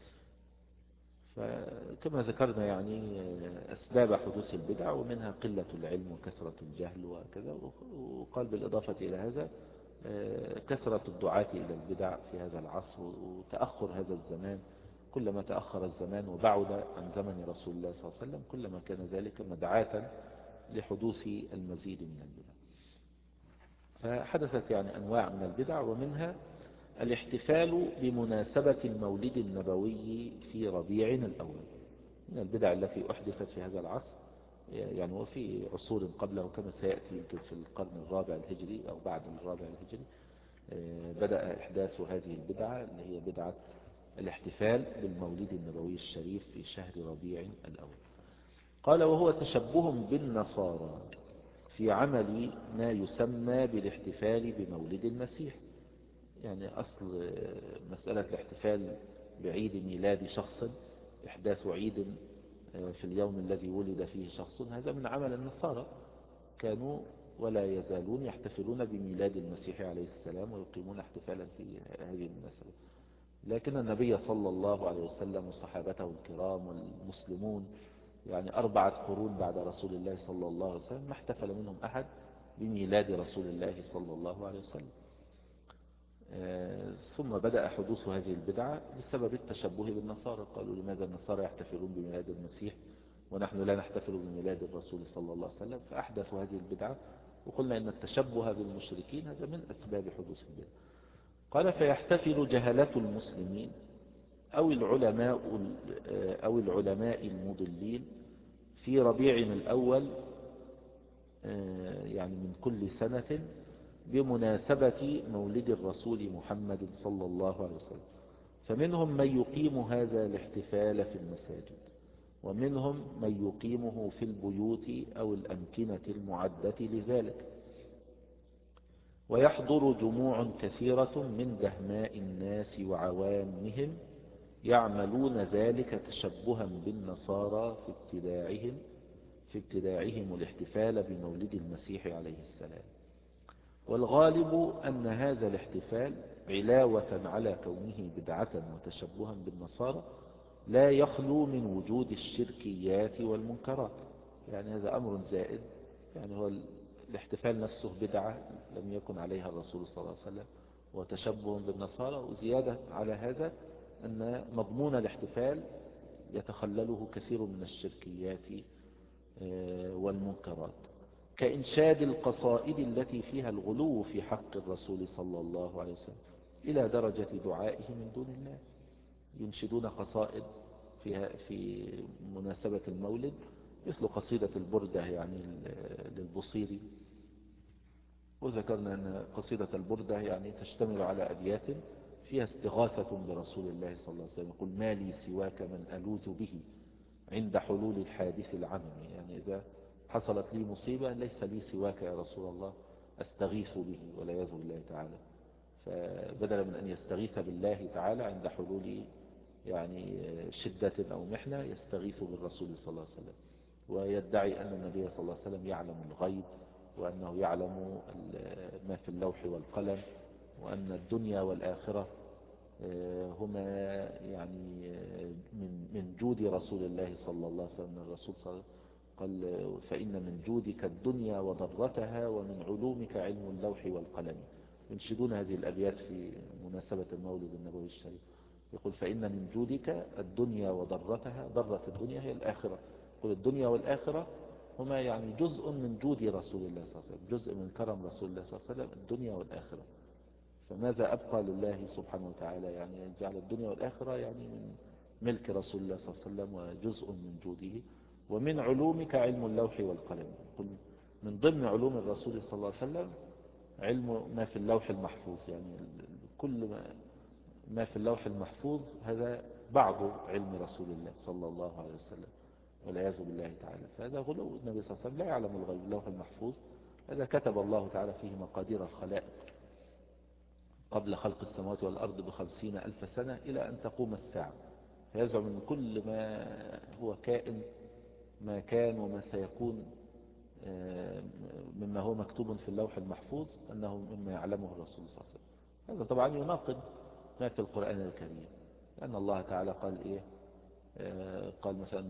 فكما ذكرنا يعني أسباب حدوث البدع، ومنها قلة العلم وكثرة الجهل وكذا. وقال بالإضافة إلى هذا كثرة الدعاة إلى البدع في هذا العصر وتأخر هذا الزمان. كلما تأخر الزمان وبعد عن زمن رسول الله صلى الله عليه وسلم كلما كان ذلك مدعاة لحدوث المزيد من البدع. فحدثت يعني أنواع من البدع، ومنها الاحتفال بمناسبة المولد النبوي في ربيع الأول. من البدع التي أحدثت في هذا العصر يعني، وفي عصور قبله كما سيأتي يمكن في القرن الرابع الهجري أو بعد الرابع الهجري، بدأ إحداث هذه البدعة اللي هي بدعة الاحتفال بالمولد النبوي الشريف في شهر ربيع الأول. قال: وهو تشبه بالنصارى في عمل ما يسمى بالاحتفال بمولد المسيح. يعني أصل مسألة الاحتفال بعيد ميلاد شخص، إحداث عيد في اليوم الذي ولد فيه شخص، هذا من عمل النصارى. كانوا ولا يزالون يحتفلون بميلاد المسيح عليه السلام ويقيمون احتفالا في هذه المناسبة. لكن النبي صلى الله عليه وسلم وصحابته الكرام والمسلمون يعني أربعة قرون بعد رسول الله صلى الله عليه وسلم ما احتفل منهم أحد بميلاد رسول الله صلى الله عليه وسلم. ثم بدأ حدوث هذه البدعة بسبب التشبه بالنصارى. قالوا: لماذا النصارى يحتفلون بميلاد المسيح ونحن لا نحتفل بميلاد الرسول صلى الله عليه وسلم؟ فأحدثوا هذه البدعة، وقلنا إن التشبه بالمشركين هذا من أسباب حدوث البدعة. قال: فيحتفل جهلة المسلمين أو العلماء أو العلماء المضلين في ربيع الأول يعني من كل سنة بمناسبة مولد الرسول محمد صلى الله عليه وسلم. فمنهم من يقيم هذا الاحتفال في المساجد، ومنهم من يقيمه في البيوت أو الأمكنة المعدة لذلك. ويحضر جموع كثيرة من دهماء الناس وعوامهم يعملون ذلك تشبها بالنصارى في ابتداعهم في ابتداعهم الاحتفال بمولد المسيح عليه السلام. والغالب أن هذا الاحتفال علاوة على كونه بدعة وتشبها بالنصارى لا يخلو من وجود الشركيات والمنكرات. يعني هذا أمر زائد، يعني هو الاحتفال نفسه بدعة لم يكن عليها الرسول صلى الله عليه وسلم وتشبه بالنصارى، وزيادة على هذا أن مضمون الاحتفال يتخلله كثير من الشركيات والمنكرات، كإنشاد القصائد التي فيها الغلو في حق الرسول صلى الله عليه وسلم إلى درجة دعائه من دون الله. ينشدون قصائد فيها في مناسبة المولد، مثل قصيدة البردة يعني للبصيري. وذكرنا أن قصيدة البردة يعني تشتمل على أبيات فيها استغاثة برسول الله صلى الله عليه وسلم، يقول ما لي سواك من ألوذ به عند حلول الحادث العمم. يعني إذا حصلت لي مصيبة ليس لي سواك يا رسول الله أستغيث به، والعياذ بالله تعالى. فبدلا من أن يستغيث بالله تعالى عند حلول يعني شدة أو محنة، يستغيث بالرسول صلى الله عليه وسلم، ويدعي أن النبي صلى الله عليه وسلم يعلم الغيب، وأنه يعلم ما في اللوح والقلم، وأن الدنيا والآخرة هما يعني من من جود رسول الله صلى الله عليه وسلم. الرسول صلى الله عليه وسلم قال فإن من جودك الدنيا وضرتها، ومن علومك علم اللوح والقلم. ينشدون هذه الأبيات في مناسبة المولد النبوي الشريف. يقول فإن من جودك الدنيا وضرتها، ضرة الدنيا هي الآخرة. يقول الدنيا والآخرة هما يعني جزء من جود رسول الله صلى الله عليه وسلم، جزء من كرم رسول الله صلى الله عليه وسلم، الدنيا والآخرة. فماذا أبقى لله سبحانه وتعالى؟ يعني جعل الدنيا والآخرة يعني من ملك رسول الله صلى الله عليه وسلم وجزء من جوده. ومن علومك علم اللوح والقلم. قل من ضمن علوم الرسول صلى الله عليه وسلم علم ما في اللوح المحفوظ. يعني كل ما, ما في اللوح المحفوظ هذا بعض علم رسول الله صلى الله عليه وسلم، والعياذ بالله تعالى. فهذا غلو. النبي صلى الله عليه وسلم لا يعلم الغيب. اللوح المحفوظ هذا كتب الله تعالى فيه مقادير الخلائق قبل خلق السماوات والأرض بخمسين ألف سنة إلى أن تقوم الساعة. فيزعم من كل ما هو كائن، ما كان وما سيكون مما هو مكتوب في اللوح المحفوظ، أنه مما يعلمه الرسول صلى الله عليه وسلم. هذا طبعا يناقض ما في القرآن الكريم، لأن الله تعالى قال إيه؟ قال مثلا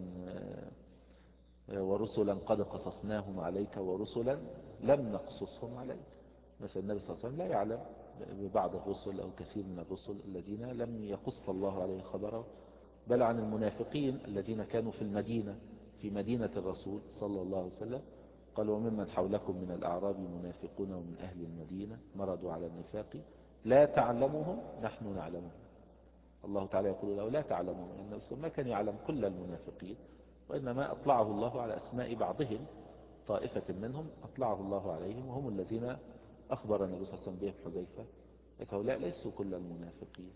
ورسلا قد قصصناهم عليك ورسلا لم نقصصهم عليك. مثلا النبي صلى الله عليه وسلم لا يعلم ببعض الرسل أو كثير من الرسل الذين لم يقص الله عليه خبره، بل عن المنافقين الذين كانوا في المدينة، في مدينة الرسول صلى الله عليه وسلم. قال وممن حولكم من الأعراب منافقون ومن أهل المدينة مرضوا على النفاق لا تعلمهم نحن نعلمهم. الله تعالى يقول له لا تعلمهم، لأن ما كان يعلم كل المنافقين، وإنما أطلعه الله على أسماء بعضهم، طائفة منهم أطلعه الله عليهم، وهم الذين أخبر النبي صلى الله عليه وسلم بهم حذيفة هؤلاء ليسوا كل المنافقين.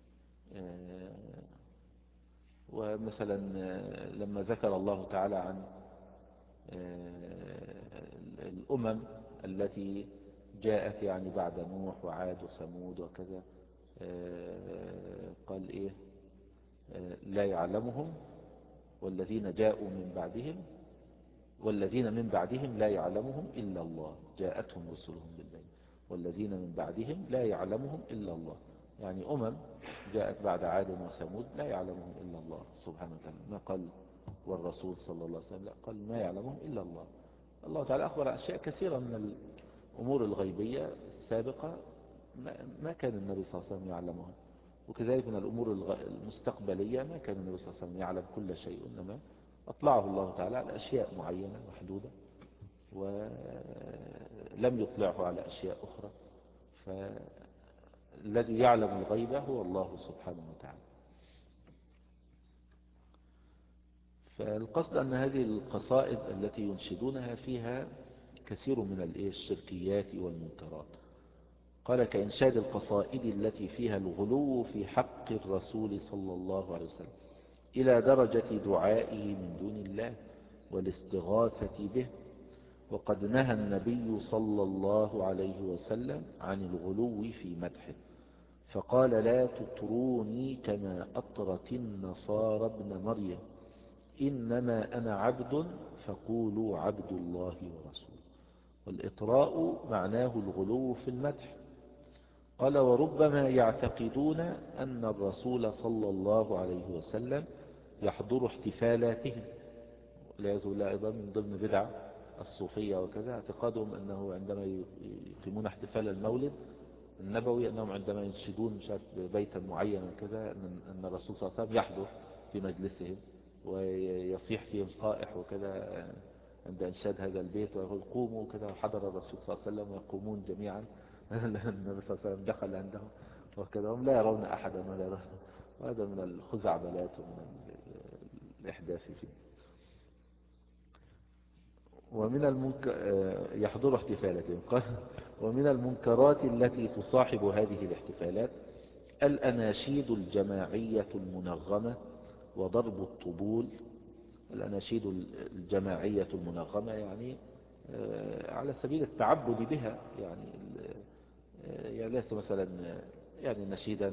ومثلا لما ذكر الله تعالى عن الأمم التي جاءت يعني بعد نوح وعاد وثمود وكذا، قال إيه؟ لا يعلمهم والذين جاءوا من بعدهم والذين من بعدهم لا يعلمهم إلا الله جاءتهم رسلهم بالبين، والذين من بعدهم لا يعلمهم إلا الله. يعني أمم جاءت بعد عاد وثمود لا يعلمهم إلا الله سبحانه وتعالى. ما قال والرسول صلى الله عليه وسلم، لا، قال ما يعلمهم إلا الله. الله تعالى أخبر أشياء كثيرة من الأمور الغيبية السابقة ما كان النبي صلى الله عليه وسلم يعلمها، وكذلك من الأمور المستقبلية ما كان النبي صلى الله عليه وسلم يعلم كل شيء، إنما أطلعه الله تعالى على أشياء معينة محدودة، ولم يطلعه على أشياء أخرى. فالذي يعلم الغيب هو الله سبحانه وتعالى. فالقصد أن هذه القصائد التي ينشدونها فيها كثير من الشركيات والمنكرات. قال كإنشاد القصائد التي فيها الغلو في حق الرسول صلى الله عليه وسلم إلى درجة دعائه من دون الله والاستغاثة به. وقد نهى النبي صلى الله عليه وسلم عن الغلو في مدحه، فقال لا تطروني كما أطرت النصارى ابن مريم، إنما أنا عبد فقولوا عبد الله ورسوله. والإطراء معناه الغلو في المدح. قال وربما يعتقدون أن الرسول صلى الله عليه وسلم يحضر احتفالاتهم، والعياذ بالله أيضا من ضمن بدع الصوفية وكذا اعتقادهم أنه عندما يقيمون احتفال المولد النبوي أنهم عندما ينشدون مش عارف بيتا معينا كذا أن الرسول صلى الله عليه وسلم يحضر في مجلسهم ويصيح فيهم صائح وكذا عند إنشاد هذا البيت، ويقول قوموا كذا، وحضر الرسول صلى الله عليه وسلم ويقومون جميعا. النبي صلى الله عليه وسلم دخل عندهم وكذا، هم لا يرون أحدا ولا يرون. وهذا من الخزعبلات ومن الإحداث فيه. ومن المنك... يحضر احتفالاتهم. قال ومن المنكرات التي تصاحب هذه الاحتفالات الأناشيد الجماعية المنغمة وضرب الطبول. الأناشيد الجماعية المنغمة يعني على سبيل التعبد بها، يعني يعني ليس مثلا يعني نشيدا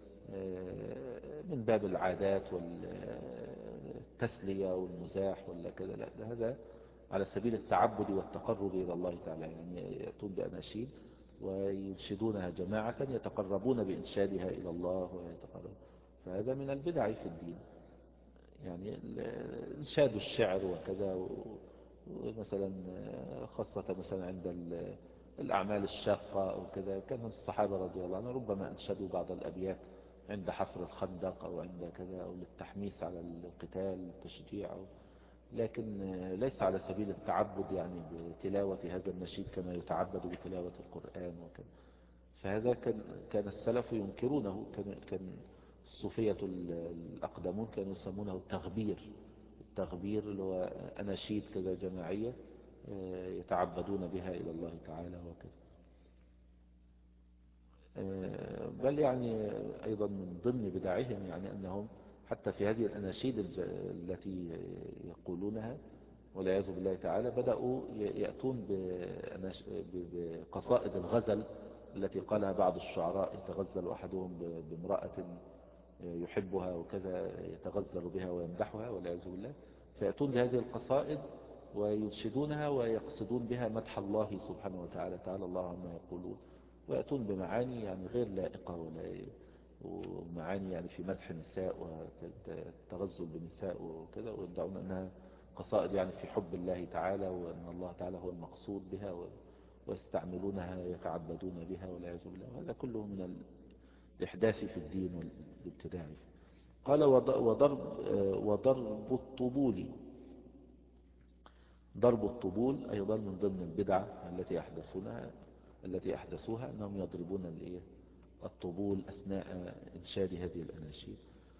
من باب العادات والتسلية والمزاح ولا كذا، لا، ده هذا على سبيل التعبد والتقرب إلى الله تعالى، يعني يأتون بأناشيد وينشدونها جماعة يتقربون بإنشادها إلى الله ويتقرب، فهذا من البدع في الدين. يعني إنشاد الشعر وكذا، ومثلا خاصة مثلا عند الأعمال الشاقة أو كذا، كان الصحابة رضي الله عنهم ربما أنشدوا بعض الأبيات عند حفر الخندق أو عند كذا، أو للتحميس على القتال والتشجيع، لكن ليس على سبيل التعبد يعني بتلاوة هذا النشيد كما يتعبد بتلاوة القرآن وكذا. فهذا كان كان السلف ينكرونه. كان كان الصوفية الأقدمون كانوا يسمونه التغبير. التغبير اللي هو أناشيد كذا جماعية يتعبدون بها إلى الله تعالى وكذا. بل يعني أيضا من ضمن بدعهم يعني أنهم حتى في هذه الأناشيد التي يقولونها والعياذ بالله تعالى بدأوا يأتون بقصائد الغزل التي قالها بعض الشعراء، يتغزل أحدهم بامرأة يحبها وكذا، يتغزل بها ويمدحها والعياذ بالله، فيأتون بهذه القصائد وينشدونها ويقصدون بها مدح الله سبحانه وتعالى، تعالى الله عما يقولون، ويأتون بمعاني يعني غير لائقة ولا ومعاني يعني في مدح النساء والتغزل بالنساء وكذا، ويدعون أنها قصائد يعني في حب الله تعالى، وأن الله تعالى هو المقصود بها، ويستعملونها يتعبدون بها والعياذ بالله. وهذا كله من الإحداث في الدين والابتداع. قال وضرب, وضرب الطبول. ضرب الطبول أيضا من ضمن البدعة التي أحدثونها التي أحدثوها أنهم يضربون الطبول أثناء إنشاد هذه الأناشيد.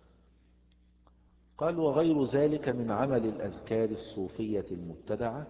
قال وغير ذلك من عمل الأذكار الصوفية المبتدعة.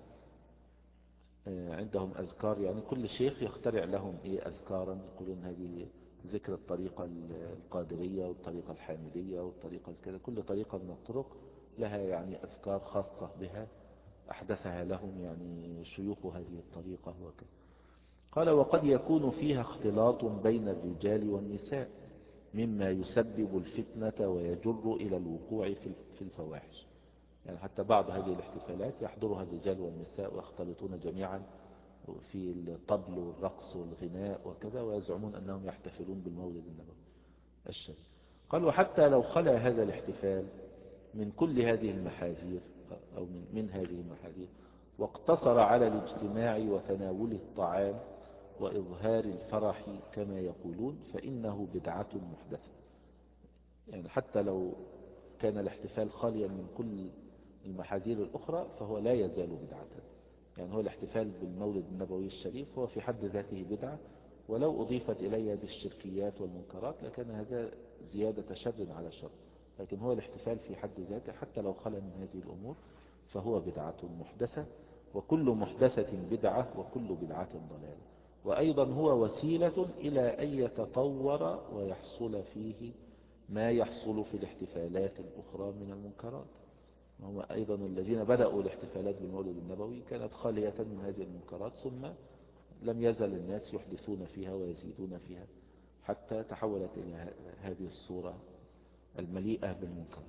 عندهم أذكار، يعني كل شيخ يخترع لهم إيه أذكارا، يقولون هذه ذكر الطريقة القادرية والطريقة الحامدية والطريقة كذا، كل طريقة من الطرق لها يعني أذكار خاصة بها أحدثها لهم يعني شيوخ هذه الطريقة وكذا. قال وقد يكون فيها اختلاط بين الرجال والنساء مما يسبب الفتنة ويجر إلى الوقوع في الفواحش. يعني حتى بعض هذه الاحتفالات يحضرها الرجال والنساء ويختلطون جميعا في الطبل والرقص والغناء وكذا، ويزعمون أنهم يحتفلون بالمولد النبوي الشريف. قال وحتى لو خلا هذا الاحتفال من كل هذه المحاذير أو من, من هذه المحاذير واقتصر على الاجتماع وتناول الطعام وإظهار الفرح كما يقولون فإنه بدعة محدثة. يعني حتى لو كان الاحتفال خاليا من كل المحاذير الأخرى فهو لا يزال بدعة. يعني هو الاحتفال بالمولد النبوي الشريف هو في حد ذاته بدعة، ولو أضيفت إليه هذه الشركيات والمنكرات لكان هذا زيادة شر على شر، لكن هو الاحتفال في حد ذاته حتى لو خلا من هذه الأمور فهو بدعة محدثة، وكل محدثة بدعة وكل بدعة ضلالة. وأيضا هو وسيلة إلى أن يتطور ويحصل فيه ما يحصل في الاحتفالات الأخرى من المنكرات. هم أيضا الذين بدأوا الاحتفالات بالمولد النبوي كانت خالية من هذه المنكرات، ثم لم يزل الناس يحدثون فيها ويزيدون فيها حتى تحولت إلى هذه الصورة المليئة بالمنكرات.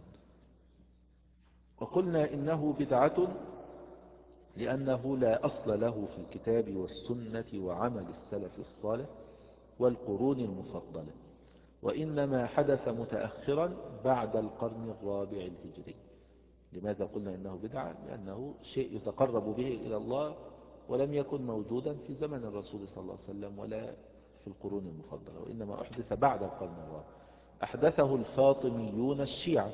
وقلنا إنه بدعة لأنه لا أصل له في الكتاب والسنة وعمل السلف الصالح والقرون المفضلة، وإنما حدث متأخرا بعد القرن الرابع الهجري. لماذا قلنا إنه بدعة؟ لأنه شيء يتقرب به إلى الله ولم يكن موجودا في زمن الرسول صلى الله عليه وسلم ولا في القرون المفضلة، وإنما أحدث بعد القرن الرابع. أحدثه الفاطميون الشيعة.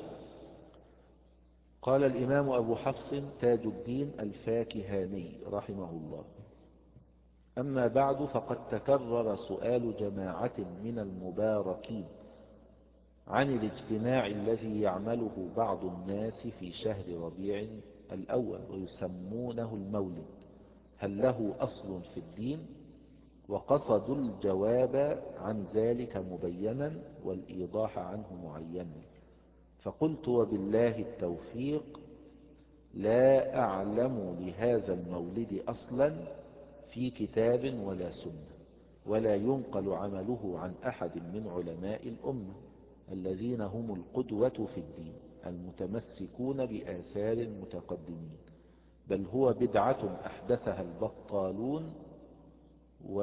قال الإمام أبو حفص تاج الدين الفاكهاني رحمه الله: أما بعد فقد تكرر سؤال جماعة من المباركين عن الاجتماع الذي يعمله بعض الناس في شهر ربيع الأول ويسمونه المولد، هل له أصل في الدين؟ وقصدوا الجواب عن ذلك مبينا والإيضاح عنه معينا. فقلت وبالله التوفيق لا أعلم لهذا المولد أصلا في كتاب ولا سنة، ولا ينقل عمله عن أحد من علماء الأمة الذين هم القدوة في الدين المتمسكون بآثار المتقدمين، بل هو بدعة أحدثها البطالون و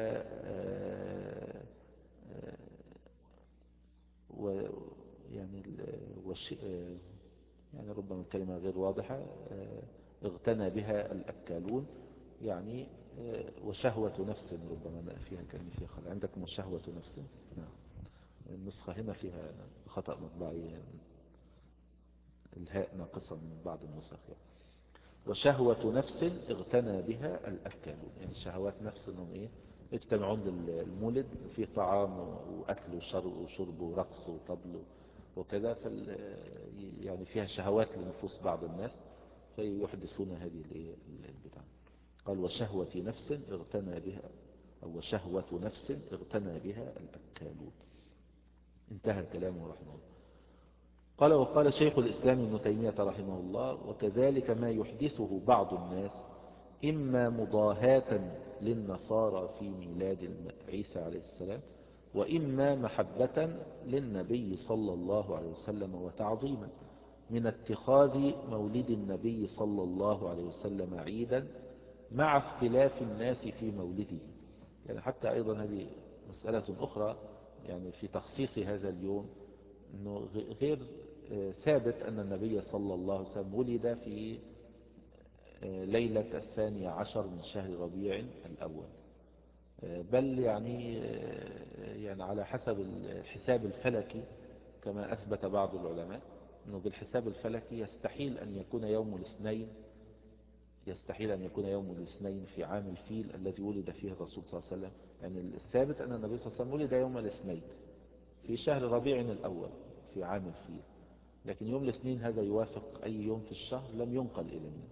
و يعني ال... وش... يعني ربما الكلمة غير واضحة، اغتنى بها الأكالون، يعني وشهوة نفس، ربما فيها كلمة فيها خلق عندكم، وشهوة نفس. نعم، النسخة هنا فيها خطأ مطبعي، الهاء ناقصة من بعض النسخ يعني. وشهوة نفس اغتنى بها الأكالون، يعني شهوات نفس انهم ايه يجتمعون للمولد في طعام وأكل وشرب وشرب ورقص وطبل وكذا، فال يعني فيها شهوات لنفوس بعض الناس فيحدثون هذه البدعة. قال وشهوة نفس اغتنى بها، أو شهوة نفس اغتنى بها الأكالون. انتهى كلامه رحمه الله. قال وقال شيخ الإسلام ابن تيمية رحمه الله وكذلك ما يحدثه بعض الناس إما مضاهاة للنصارى في ميلاد عيسى عليه السلام، وإما محبة للنبي صلى الله عليه وسلم وتعظيما، من اتخاذ مولد النبي صلى الله عليه وسلم عيدا مع اختلاف الناس في مولده. يعني حتى أيضا هذه مسألة أخرى يعني في تخصيص هذا اليوم، أنه غير ثابت أن النبي صلى الله عليه وسلم ولد في ليلة الثانية عشر من شهر ربيع الأول، بل يعني يعني على حسب الحساب الفلكي كما أثبت بعض العلماء أنه بالحساب الفلكي يستحيل أن يكون يوم الاثنين يستحيل أن يكون يوم الاثنين في عام الفيل الذي ولد فيه الرسول صلى الله عليه وسلم. يعني الثابت أن النبي صلى الله عليه وسلم ولد يوم الاثنين في شهر ربيع الأول في عام الفيل، لكن يوم الاثنين هذا يوافق أي يوم في الشهر لم ينقل إلينا،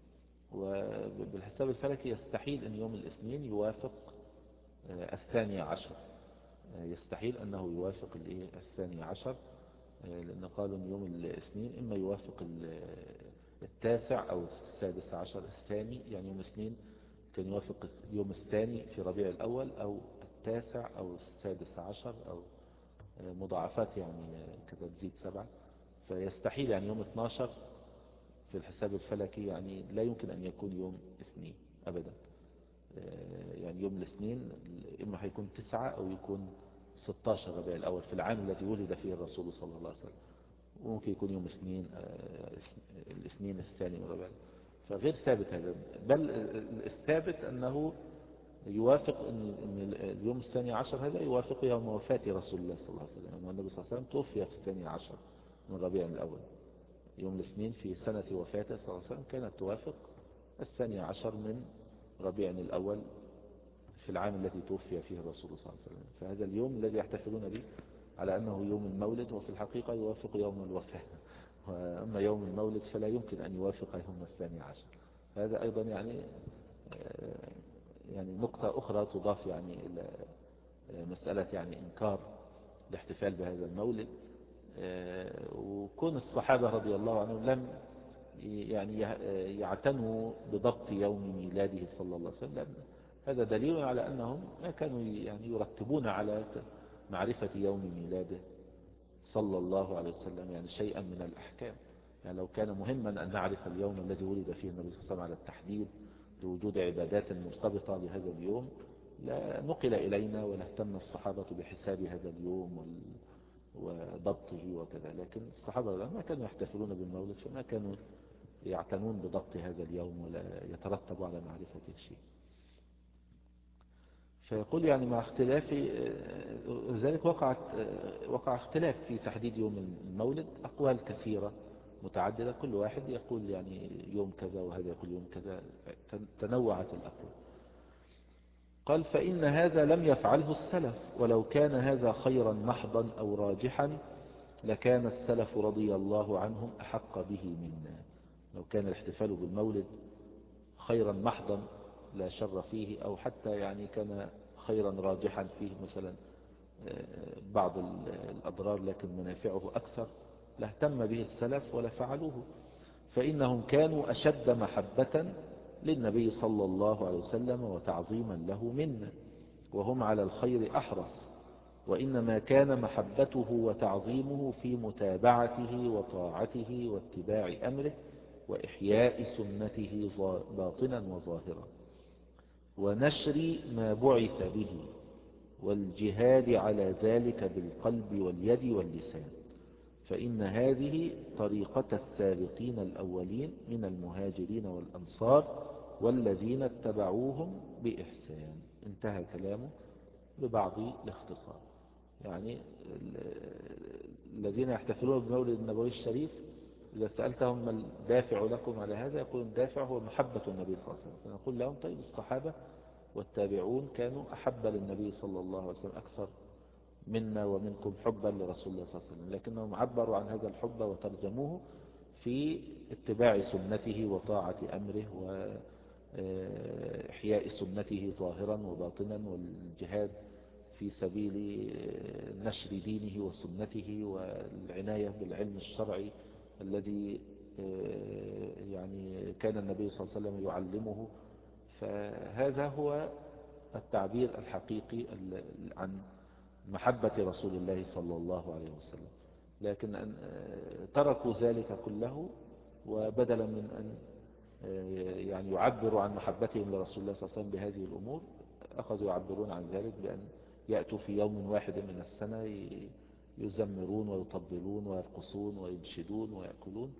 وبالحساب الفلكي يستحيل أن يوم الاثنين يوافق الثاني عشر، يستحيل أنه يوافق الثاني عشر، لأن قالوا أن يوم الاثنين إما يوافق التاسع أو السادس عشر الثاني، يعني يوم الاثنين كان يوافق يوم الثاني في ربيع الأول أو التاسع أو السادس عشر أو مضاعفات يعني كذا تزيد سبعة، فيستحيل يعني يوم اثناشر في الحساب الفلكي يعني لا يمكن أن يكون يوم اثنين أبدا. يعني يوم الاثنين إما هيكون تسعة أو يكون ستاشر ربيع الأول في العام الذي ولد فيه الرسول صلى الله عليه وسلم، وممكن يكون يوم اثنين الاثنين الثاني من ربيع، فغير ثابت هذا. بل الثابت أنه يوافق أن اليوم الثاني عشر هذا يوافق يوم وفاة رسول الله صلى الله عليه وسلم، أن النبي صلى الله عليه وسلم توفي في الثاني عشر من ربيع الأول. يوم الاثنين في سنة وفاته صلى الله عليه وسلم كانت توافق الثاني عشر من ربيع الأول في العام الذي توفي فيه الرسول صلى الله عليه وسلم. فهذا اليوم الذي يحتفلون به على أنه يوم المولد وفي الحقيقة يوافق يوم الوفاة، وأما يوم المولد فلا يمكن أن يوافق يوم الثاني عشر. هذا أيضا يعني يعني نقطة أخرى تضاف يعني إلى مسألة يعني إنكار الاحتفال بهذا المولد، وكون الصحابة رضي الله عنهم لم يعني يعتنوا بضبط يوم ميلاده صلى الله عليه وسلم، لأن هذا دليل على أنهم ما كانوا يعني يرتبون على معرفة يوم ميلاده صلى الله عليه وسلم يعني شيئا من الأحكام. يعني لو كان مهما أن نعرف اليوم الذي ولد فيه النبي صلى الله عليه وسلم على التحديد لوجود عبادات مرتبطة بهذا اليوم لا نقل إلينا ولا اهتم الصحابة بحساب هذا اليوم وضبطه وكذا، لكن الصحابة ما كانوا يحتفلون بالمولد فما كانوا يعتنون بضبط هذا اليوم ولا يترتب على معرفة شيء. فيقول يعني مع اختلاف ذلك وقعت وقع اختلاف في تحديد يوم المولد، أقوال كثيرة متعددة، كل واحد يقول يعني يوم كذا وهذا يقول يوم كذا، تنوعت الأقوال. قال فإن هذا لم يفعله السلف، ولو كان هذا خيرا محضا أو راجحا لكان السلف رضي الله عنهم أحق به منا. لو كان الاحتفال بالمولد خيرا محضا لا شر فيه، أو حتى يعني كان خيرا راجحا فيه مثلا بعض الأضرار لكن منافعه أكثر، لاهتم به السلف ولا فعلوه. فإنهم كانوا أشد محبة للنبي صلى الله عليه وسلم وتعظيما له منا، وهم على الخير أحرص، وإنما كان محبته وتعظيمه في متابعته وطاعته واتباع أمره وإحياء سنته باطنا وظاهرا، ونشر ما بعث به، والجهاد على ذلك بالقلب واليد واللسان، فإن هذه طريقة السابقين الأولين من المهاجرين والأنصار والذين اتبعوهم بإحسان. انتهى كلامه ببعض الاختصار. يعني الذين يحتفلون بمولد النبوي الشريف إذا سألتهم ما الدافع لكم على هذا، يقول الدافع هو محبة النبي صلى الله عليه وسلم. فنقول لهم طيب الصحابة والتابعون كانوا أحب للنبي صلى الله عليه وسلم أكثر منا ومنكم حبا لرسول الله صلى الله عليه وسلم، لكنهم عبروا عن هذا الحب وترجموه في اتباع سنته وطاعة أمره وإحياء سنته ظاهرا وباطنا، والجهاد في سبيل نشر دينه وسنته والعناية بالعلم الشرعي الذي يعني كان النبي صلى الله عليه وسلم يعلمه. فهذا هو التعبير الحقيقي عن محبة رسول الله صلى الله عليه وسلم. لكن أن تركوا ذلك كله، وبدلا من أن يعني يعبروا عن محبتهم لرسول الله صلى الله عليه وسلم بهذه الأمور، أخذوا يعبرون عن ذلك بأن يأتوا في يوم واحد من السنة يزمرون ويطبلون ويرقصون وينشدون ويأكلون،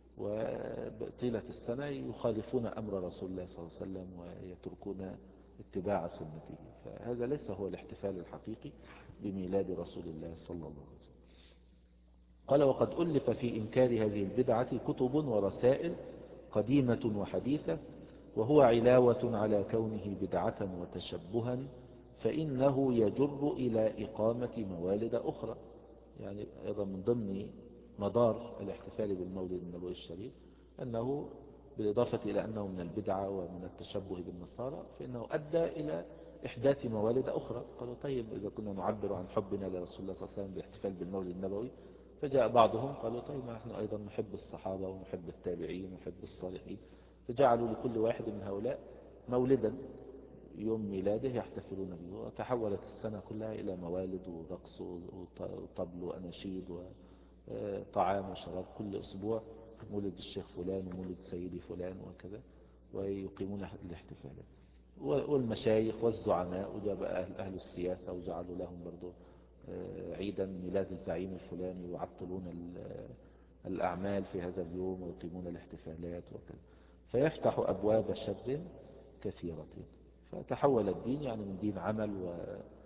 وطيلة السنة يخالفون أمر رسول الله صلى الله عليه وسلم ويتركون اتباع سنته. فهذا ليس هو الاحتفال الحقيقي بميلاد رسول الله صلى الله عليه وسلم. قال: وقد ألف في إنكار هذه البدعة كتب ورسائل قديمة وحديثة، وهو علاوة على كونه بدعة وتشبها، فإنه يجر إلى إقامة موالد أخرى. يعني أيضا من ضمن مدار الاحتفال بالمولد النبوي الشريف أنه بالإضافة إلى أنه من البدعة ومن التشبه بالنصارى، فإنه أدى إلى إحداث موالد أخرى. قالوا طيب إذا كنا نعبر عن حبنا لرسول الله صلى الله عليه وسلم بالاحتفال بالمولد النبوي، فجاء بعضهم قالوا طيب ما نحن أيضا نحب الصحابة ونحب التابعين ونحب الصالحين، فجعلوا لكل واحد من هؤلاء مولدا يوم ميلاده يحتفلون به، وتحولت السنة كلها إلى موالد ورقص وطبل وأناشيد وطعام وشراب. كل أسبوع مولد الشيخ فلان ومولد سيدي فلان وكذا، ويقيمون الاحتفالات. والمشايخ والزعماء وجاب أهل, أهل السياسة وجعلوا لهم برضو عيدا ميلاد الزعيم الفلاني، ويعطلون الأعمال في هذا اليوم ويقيمون الاحتفالات وكذا، فيفتح أبواب شر كثيرة. فتحول الدين يعني من دين عمل و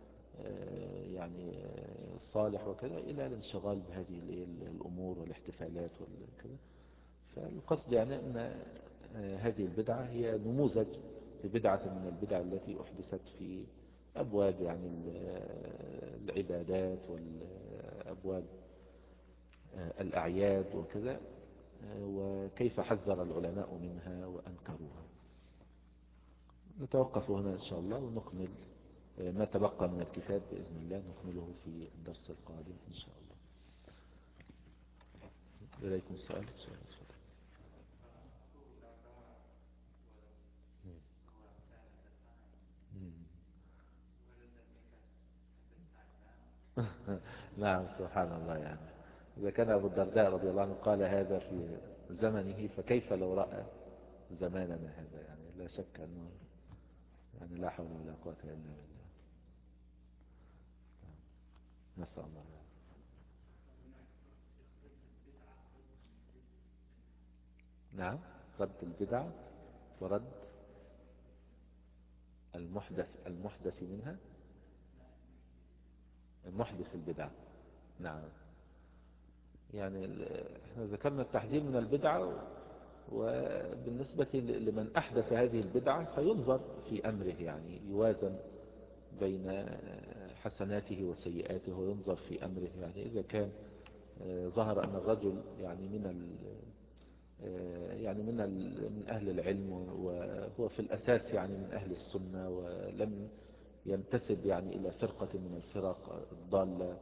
يعني صالح وكذا إلى الانشغال بهذه الأمور والاحتفالات وكذا. فالقصد يعني أن هذه البدعة هي نموذج لبدعة من البدع التي أحدثت في أبواب يعني العبادات والأبواب الأعياد وكذا، وكيف حذر العلماء منها وأنكروها. نتوقف هنا إن شاء الله ونكمل ما تبقى من الكتاب بإذن الله، نكمله في الدرس القادم إن شاء الله. إليكم السؤال. نعم سبحان الله. يعني إذا كان أبو الدرداء رضي الله عنه قال هذا في زمنه، فكيف لو رأى زماننا هذا؟ يعني لا شك أنه يعني لا حول ولا قوة إلا بالله. نسأل الله. نعم، رد البدع ورد المحدث المحدث منها، المحدث البدع. نعم، يعني احنا ذكرنا التحذير من البدعة، وبالنسبة لمن أحدث هذه البدعة فينظر في أمره، يعني يوازن بين حسناته وسيئاته وينظر في أمره. يعني إذا كان ظهر أن الرجل يعني من يعني من من أهل العلم، وهو في الأساس يعني من أهل السنة، ولم ينتسب يعني إلى فرقة من الفرق الضالة،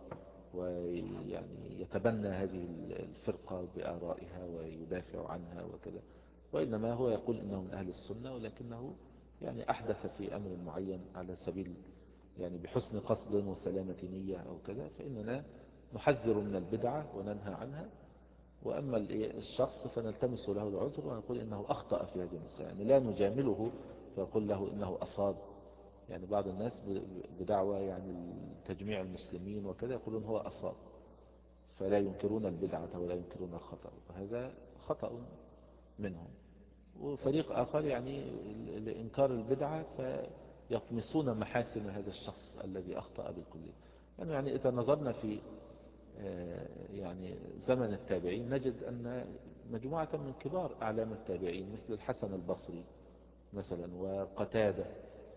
ويعني يتبنى هذه الفرقة بآرائها ويدافع عنها وكذا، وإنما هو يقول إنه من أهل السنة، ولكنه يعني أحدث في أمر معين على سبيل يعني بحسن قصد وسلامة نية أو كذا، فإننا نحذر من البدعة وننهى عنها. وأما الشخص فنلتمس له العذر ونقول إنه أخطأ في هذه المسألة، يعني لا نجامله فيقول له إنه أصاب. يعني بعض الناس بدعوى يعني تجميع المسلمين وكذا يقولون هو أصاب، فلا ينكرون البدعة ولا ينكرون الخطأ، وهذا خطأ منهم. وفريق آخر يعني لإنكار البدعة فيطمسون محاسن هذا الشخص الذي أخطأ بالكلية. يعني, يعني إذا نظرنا في يعني زمن التابعين نجد أن مجموعة من كبار أعلام التابعين مثل الحسن البصري مثلا وقتادة،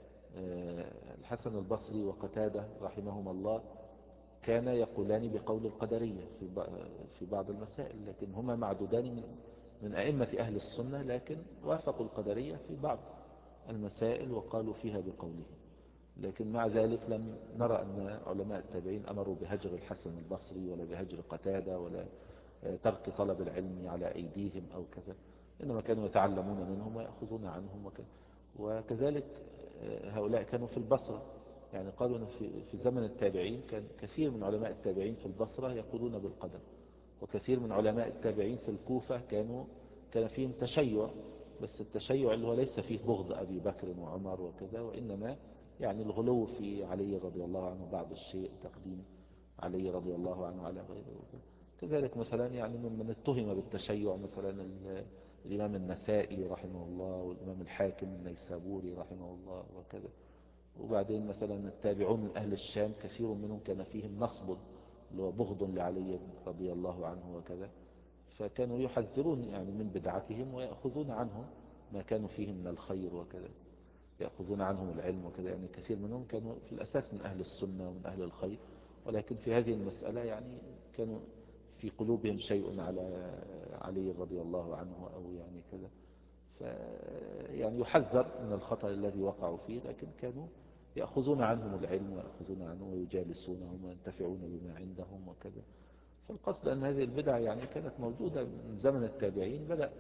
الحسن البصري وقتادة رحمهما الله كان يقولان بقول القدرية في بعض المسائل، لكن هما معدودان من من أئمة أهل السنة، لكن وافقوا القدرية في بعض المسائل وقالوا فيها بقوله. لكن مع ذلك لم نرى أن علماء التابعين أمروا بهجر الحسن البصري ولا بهجر قتادة ولا ترك طلب العلم على أيديهم أو كذا، إنما كانوا يتعلمون منهم ويأخذون عنهم وكذا. وكذلك هؤلاء كانوا في البصرة، يعني قالوا أن في في زمن التابعين كان كثير من علماء التابعين في البصرة يقولون بالقدر، وكثير من علماء التابعين في الكوفة كانوا كان فيهم تشيع، بس التشيع اللي هو ليس فيه بغض أبي بكر وعمر وكذا، وإنما يعني الغلو في علي رضي الله عنه بعض الشيء، تقديم علي رضي الله عنه على غيره. كذلك مثلا يعني ممن اتهم بالتشيع مثلا الإمام النسائي رحمه الله، والإمام الحاكم النيسابوري رحمه الله وكذا. وبعدين مثلا التابعون من أهل الشام كثير منهم كان فيهم نصب اللي هو بغض لعلي رضي الله عنه وكذا، فكانوا يحذرون يعني من بدعتهم ويأخذون عنهم ما كانوا فيه من الخير وكذا، يأخذون عنهم العلم وكذا. يعني كثير منهم كانوا في الأساس من أهل السنة ومن أهل الخير، ولكن في هذه المسألة يعني كانوا في قلوبهم شيء على علي رضي الله عنه أو يعني كذا، ف يعني يحذر من الخطأ الذي وقعوا فيه، لكن كانوا يأخذون عنهم العلم ويأخذون عنه ويجالسونهم وينتفعون بما عندهم وكذا. فالقصد أن هذه البدع يعني كانت موجودة من زمن التابعين، بدأ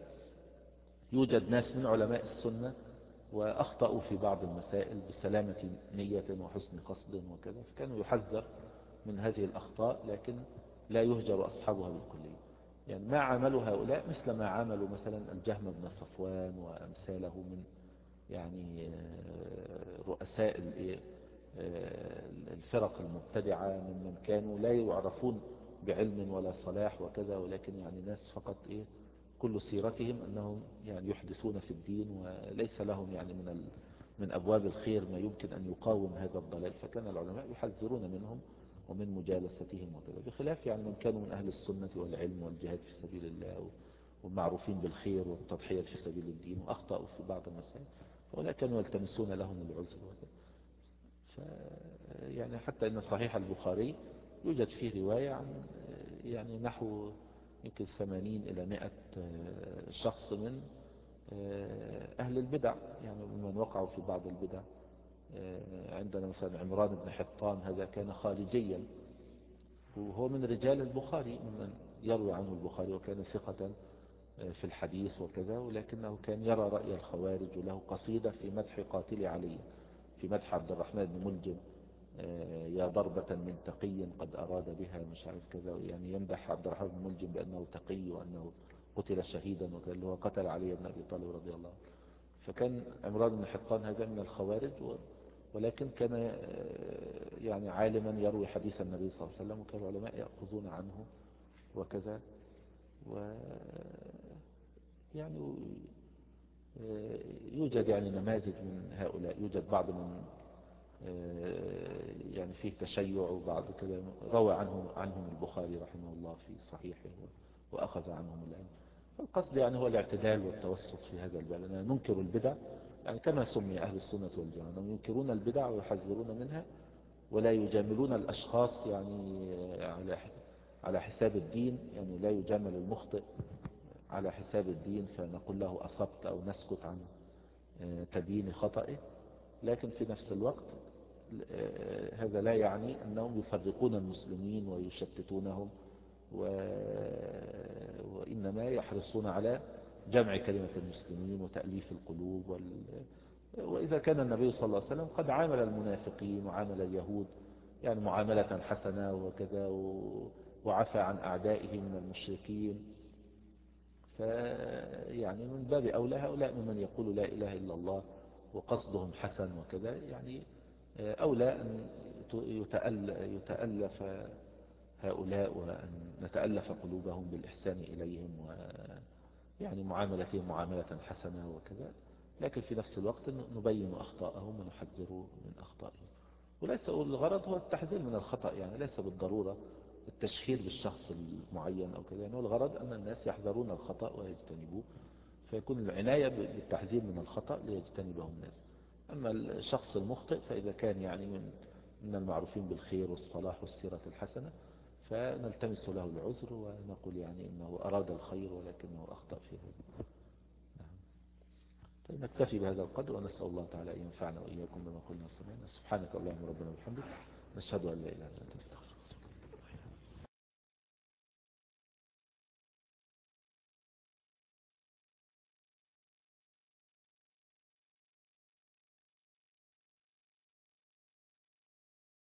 يوجد ناس من علماء السنة وأخطأوا في بعض المسائل بسلامة نية وحسن قصد وكذا، فكانوا يحذر من هذه الأخطاء، لكن لا يهجر أصحابها بالكلية. يعني ما عملوا هؤلاء مثل ما عملوا مثلا الجهم بن صفوان وأمثاله من يعني رؤساء الفرق المبتدعة، ممن كانوا لا يعرفون بعلم ولا صلاح وكذا، ولكن يعني ناس فقط إيه كل سيرتهم أنهم يعني يحدثون في الدين، وليس لهم يعني من ال من أبواب الخير ما يمكن أن يقاوم هذا الضلال، فكان العلماء يحذرون منهم ومن مجالستهم وكذا، بخلاف يعني من كانوا من أهل السنة والعلم والجهاد في سبيل الله ومعروفين بالخير والتضحية في سبيل الدين وأخطأوا في بعض المسائل، فهؤلاء كانوا يلتمسون لهم العذر وكذا. ف يعني حتى إن صحيح البخاري يوجد فيه رواية عن يعني نحو يمكن ثمانين إلى مئة شخص من أهل البدع، يعني من وقعوا في بعض البدع. عندنا مثلا عمران بن حطان، هذا كان خارجيا وهو من رجال البخاري ممن يروي عنه البخاري، وكان ثقة في الحديث وكذا، ولكنه كان يرى رأي الخوارج، وله قصيدة في مدح قاتل علي، في مدح عبد الرحمن بن ملجم، يا ضربة من تقي قد أراد بها مش عارف كذا، يعني يمدح عبد الرحمن بن ملجم بأنه تقي وأنه قتل شهيدا وكذا، اللي هو قتل علي بن أبي طالب رضي الله عنه. فكان عمران بن حطان هذا من الخوارج، ولكن كان يعني عالما يروي حديث النبي صلى الله عليه وسلم، وكان العلماء يأخذون عنه وكذا. و يعني يوجد يعني نماذج من هؤلاء، يوجد بعض من يعني فيه تشيع وبعض كذا روى عنهم عنهم البخاري رحمه الله في صحيحه وأخذ عنهم العلم. فالقصد يعني هو الاعتدال والتوسط في هذا الباب، أننا ننكر البدع يعني كما سمي أهل السنة والجماعة، أنهم ينكرون البدع ويحذرون منها، ولا يجاملون الأشخاص يعني على على حساب الدين، يعني لا يجامل المخطئ على حساب الدين فنقول له أصبت أو نسكت عن تبيين خطئه. لكن في نفس الوقت هذا لا يعني أنهم يفرقون المسلمين ويشتتونهم، وإنما يحرصون على جمع كلمة المسلمين وتأليف القلوب وال... وإذا كان النبي صلى الله عليه وسلم قد عامل المنافقين وعامل اليهود يعني معاملة حسنة وكذا، وعفى عن أعدائه من المشركين، فيعني من باب أولى هؤلاء ممن يقول لا إله إلا الله وقصدهم حسن وكذا، يعني أولى أن يتألف هؤلاء وأن نتألف قلوبهم بالإحسان إليهم ويعني معاملتهم معاملة حسنة وكذا، لكن في نفس الوقت نبين أخطاءهم ونحذر من أخطائهم. وليس الغرض هو التحذير من الخطأ، يعني ليس بالضرورة التشهير بالشخص المعين أو كذا، يعني الغرض أن الناس يحذرون الخطأ ويجتنبوه، فيكون العناية بالتحذير من الخطأ ليجتنبه الناس. أما الشخص المخطئ فإذا كان يعني من من المعروفين بالخير والصلاح والسيرة الحسنة فنلتمس له العذر ونقول يعني إنه أراد الخير ولكنه أخطأ في هذا. نعم. طيب نكتفي بهذا القدر، ونسأل الله تعالى أن ينفعنا وإياكم بما قلنا سمعنا. سبحانك اللهم ربنا وبحمدك، نشهد أن لا إله إلا أنت، نستغفرك.